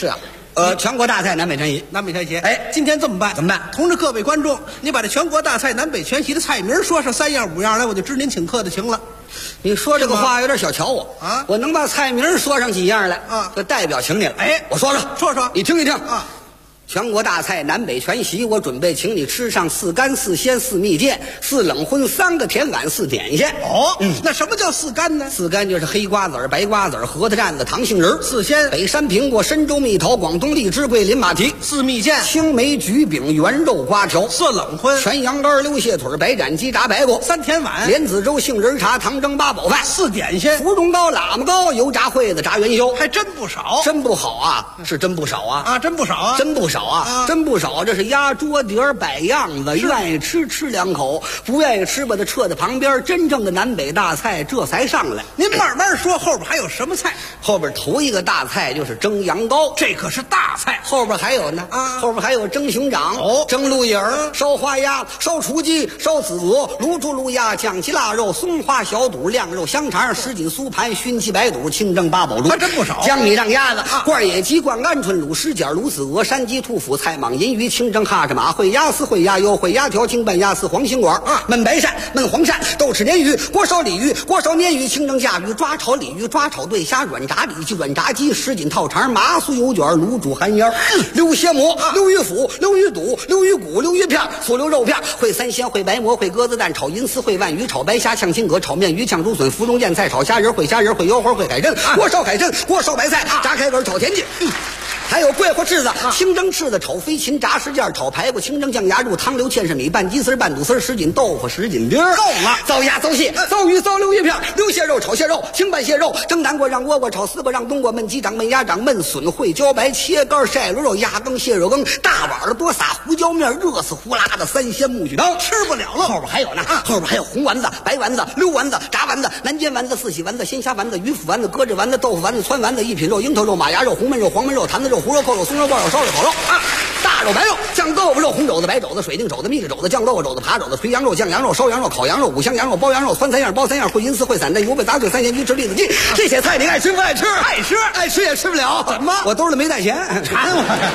全国大赛南北全席。 南北全席。哎，今天这么办？ 怎么办？ 同志各位观众，你把这全国大赛南北全席的菜名说上3样5样来，我就知您请客的情了。 你说这个话有点小瞧我啊！ 我能把菜名说上几样来啊，就代表请你了。 哎， 我说说，你听一听啊。 全国大菜南北全席，我准备请你吃上4干4鲜4蜜饯4冷荤3个甜碗4点心。 那什么叫4干呢 ？4干就是黑瓜子儿、白瓜子儿、核桃蘸子、糖杏仁。 4鲜， 北山苹果、深州蜜桃、广东荔枝、桂林马蹄。 4蜜饯， 青梅橘饼、圆肉瓜条。 4冷荤， 全羊肝、溜蟹腿、白斩鸡、炸白果。 3甜碗， 莲子粥、杏仁茶、糖蒸八宝饭。 4点心， 芙蓉糕、喇嘛糕、油炸烩子、炸元宵， 还真不少， 真不好啊，是真不少啊， 真不少啊， 真不少啊，真不少。这是压桌底儿摆样子，愿意吃2口，不愿意吃把它撤在旁边。真正的南北大菜这才上来。 您慢慢说，后边还有什么菜？ 后边头一个大菜就是蒸羊羔， 这可是大菜。 后边还有呢，后边还有蒸熊掌、蒸鹿眼儿、烧花鸭、烧雏鸡、烧子鹅、卤猪卤鸭、酱鸡腊肉、松花小肚、晾肉香肠、什锦酥盘、熏鸡白肚、清蒸八宝卤， 还真不少。 江米酱鸭子、罐野鸡、灌鹌鹑、卤狮脚、卤子鹅、山鸡、兔脯、菜蟒、银鱼、清蒸哈士马、烩鸭丝、烩鸭油、烩鸭条、清拌鸭丝、黄心管、焖白鳝、焖黄鳝、豆豉鲶鱼、锅烧鲤鱼、锅烧鲶鱼、清蒸甲鱼、抓炒鲤鱼、抓炒对虾、软炸里脊、软炸鸡、什锦套肠、麻酥油卷、卤煮寒烟、溜蝎馍、溜鱼腐、溜鱼肚、溜鱼骨、溜鱼片、醋溜肉片、烩三鲜、烩白馍、烩鸽子蛋、炒银丝、烩鲩鱼、炒白虾、炝青蛤、炒面鱼、炝竹笋、芙蓉燕菜、炒虾仁、烩虾仁、烩腰花、烩海参、锅烧海参、锅烧白菜、炸开根、炒田鸡。还有桂花翅子、清蒸翅子、炒飞禽、炸石件、炒排骨、清蒸酱鸭肉、汤溜芡实米、拌鸡丝、拌肚丝、什锦豆腐、什锦丁。 够了！ 糟鸭、糟蟹、糟鱼、糟溜鱼片、溜蟹肉、炒蟹肉、清拌蟹肉、蒸南瓜、让倭瓜、炒丝瓜、让冬瓜、焖鸡掌、焖鸭掌、焖笋、烩茭白、切肝、晒螺肉、鸭羹、蟹肉羹，大碗的多撒胡椒面，热死呼啦的3鲜木须汤， 吃不了了。 后边还有呢，后边还有红丸子、白丸子、溜丸子、炸丸子、南煎丸子、四喜丸子、鲜虾丸子、鱼腐丸子、鸽子丸子、豆腐丸子、汆丸子、一品肉、樱头肉、马牙肉、红焖肉、黄焖肉、坛子肉、胡肉、扣肉、松肉、爆肉、烧肉、烤肉大肉、白肉、酱豆腐肉、红肘子、白肘子、水晶肘子、蜜肘子、酱豆腐肘子、扒肘子、肥羊肉、酱羊肉、烧羊肉、烤羊肉、五香羊肉、包羊肉、酸3样、包3样、烩银丝、烩散蛋、油焖杂碎、3鲜鱼、吃栗子鸡。这些菜你爱吃不爱吃？ 爱吃， 爱吃也吃不了。 怎么？ 我兜里没带钱， 馋我呀！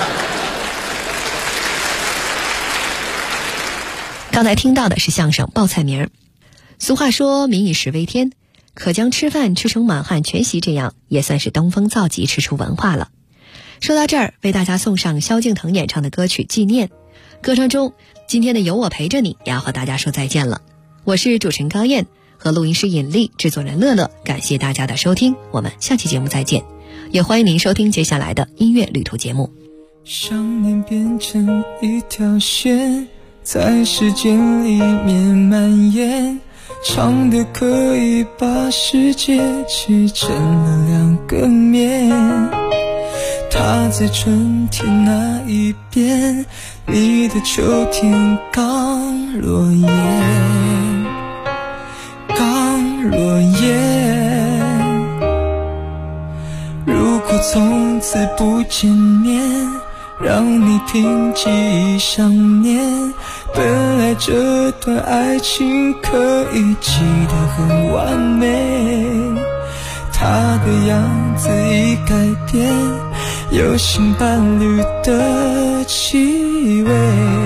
刚才听到的是相声报菜名。俗话说民以食为天，可将吃饭吃成满汉全席，这样也算是登峰造极，吃出文化了。说到这儿，为大家送上萧敬腾演唱的歌曲《纪念》。歌声中，今天的有我陪着你也要和大家说再见了。我是主持人高燕，和录音师尹丽，制作人乐乐，感谢大家的收听，我们下期节目再见。也欢迎您收听接下来的音乐旅途节目。 想念变成一条线，在时间里面蔓延，长的可以把世界切成了2个面。他在春天那一边，你的秋天刚落叶，刚落叶。如果从此不见面，让你凭记忆想念，本来这段爱情可以记得很完美，他的样子已改变，有新伴侣的气味，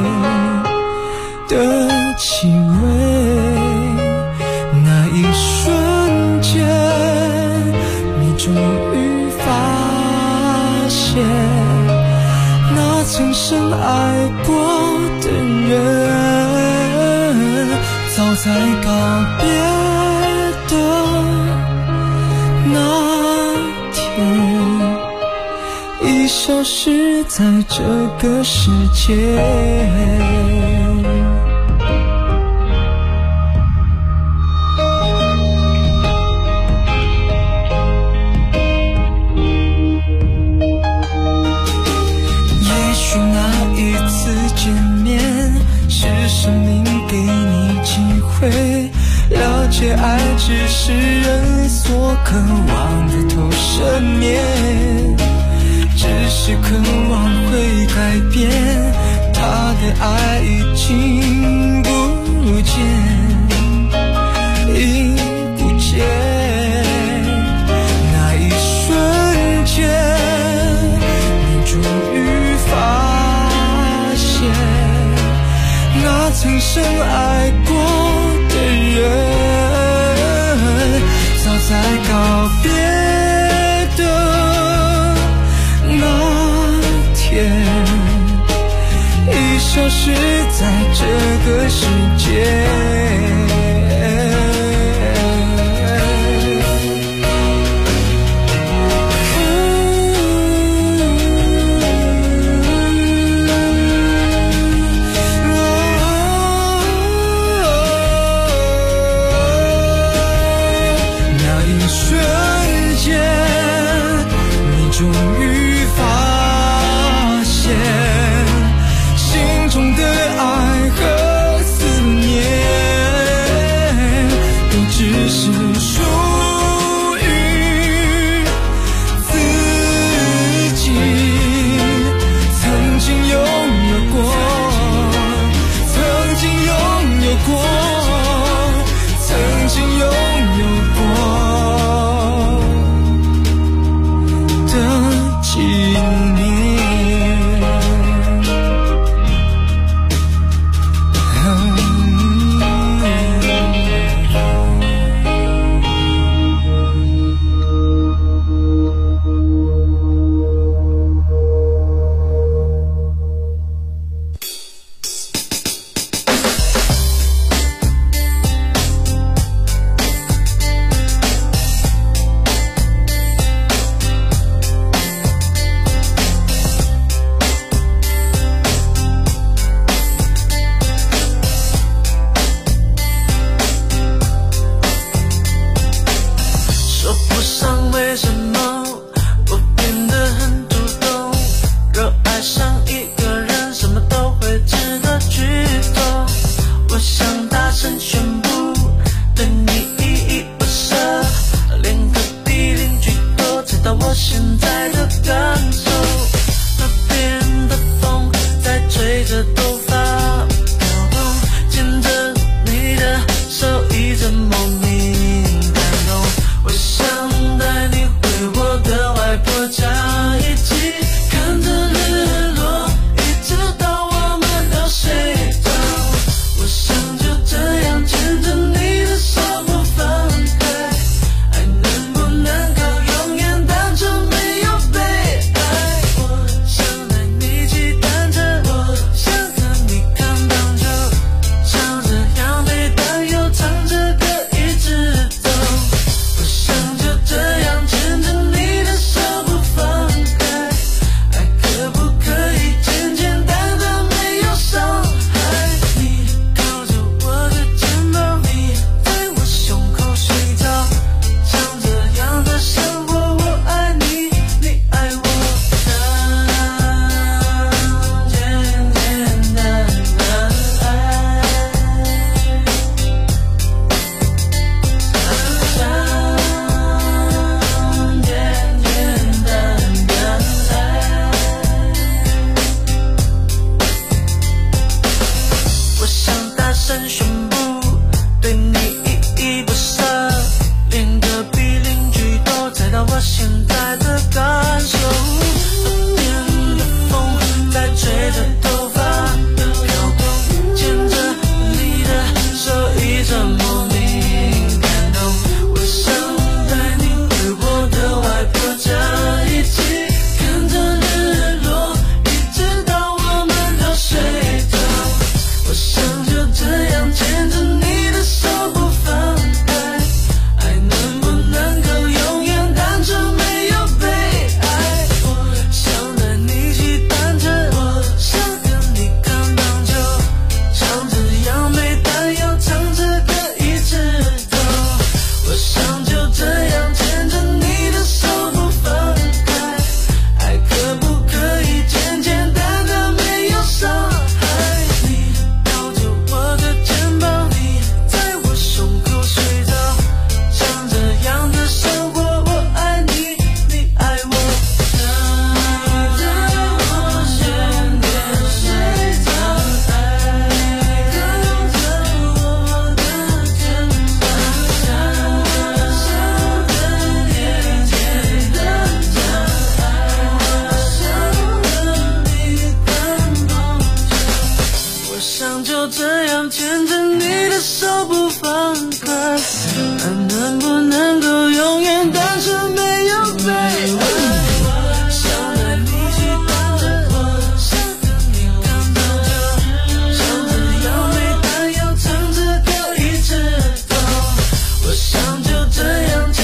的气味。那一瞬间，你终于发现，那曾深爱过的人，早在告别的那天，已消失在这个世界。也许那一次见面，是生命给你机会，了解爱只是人所渴望的投射面，只是渴望会改变，他的爱已经不见，已不见。那一瞬间，你终在告别的那天，已消失在这个世界。现在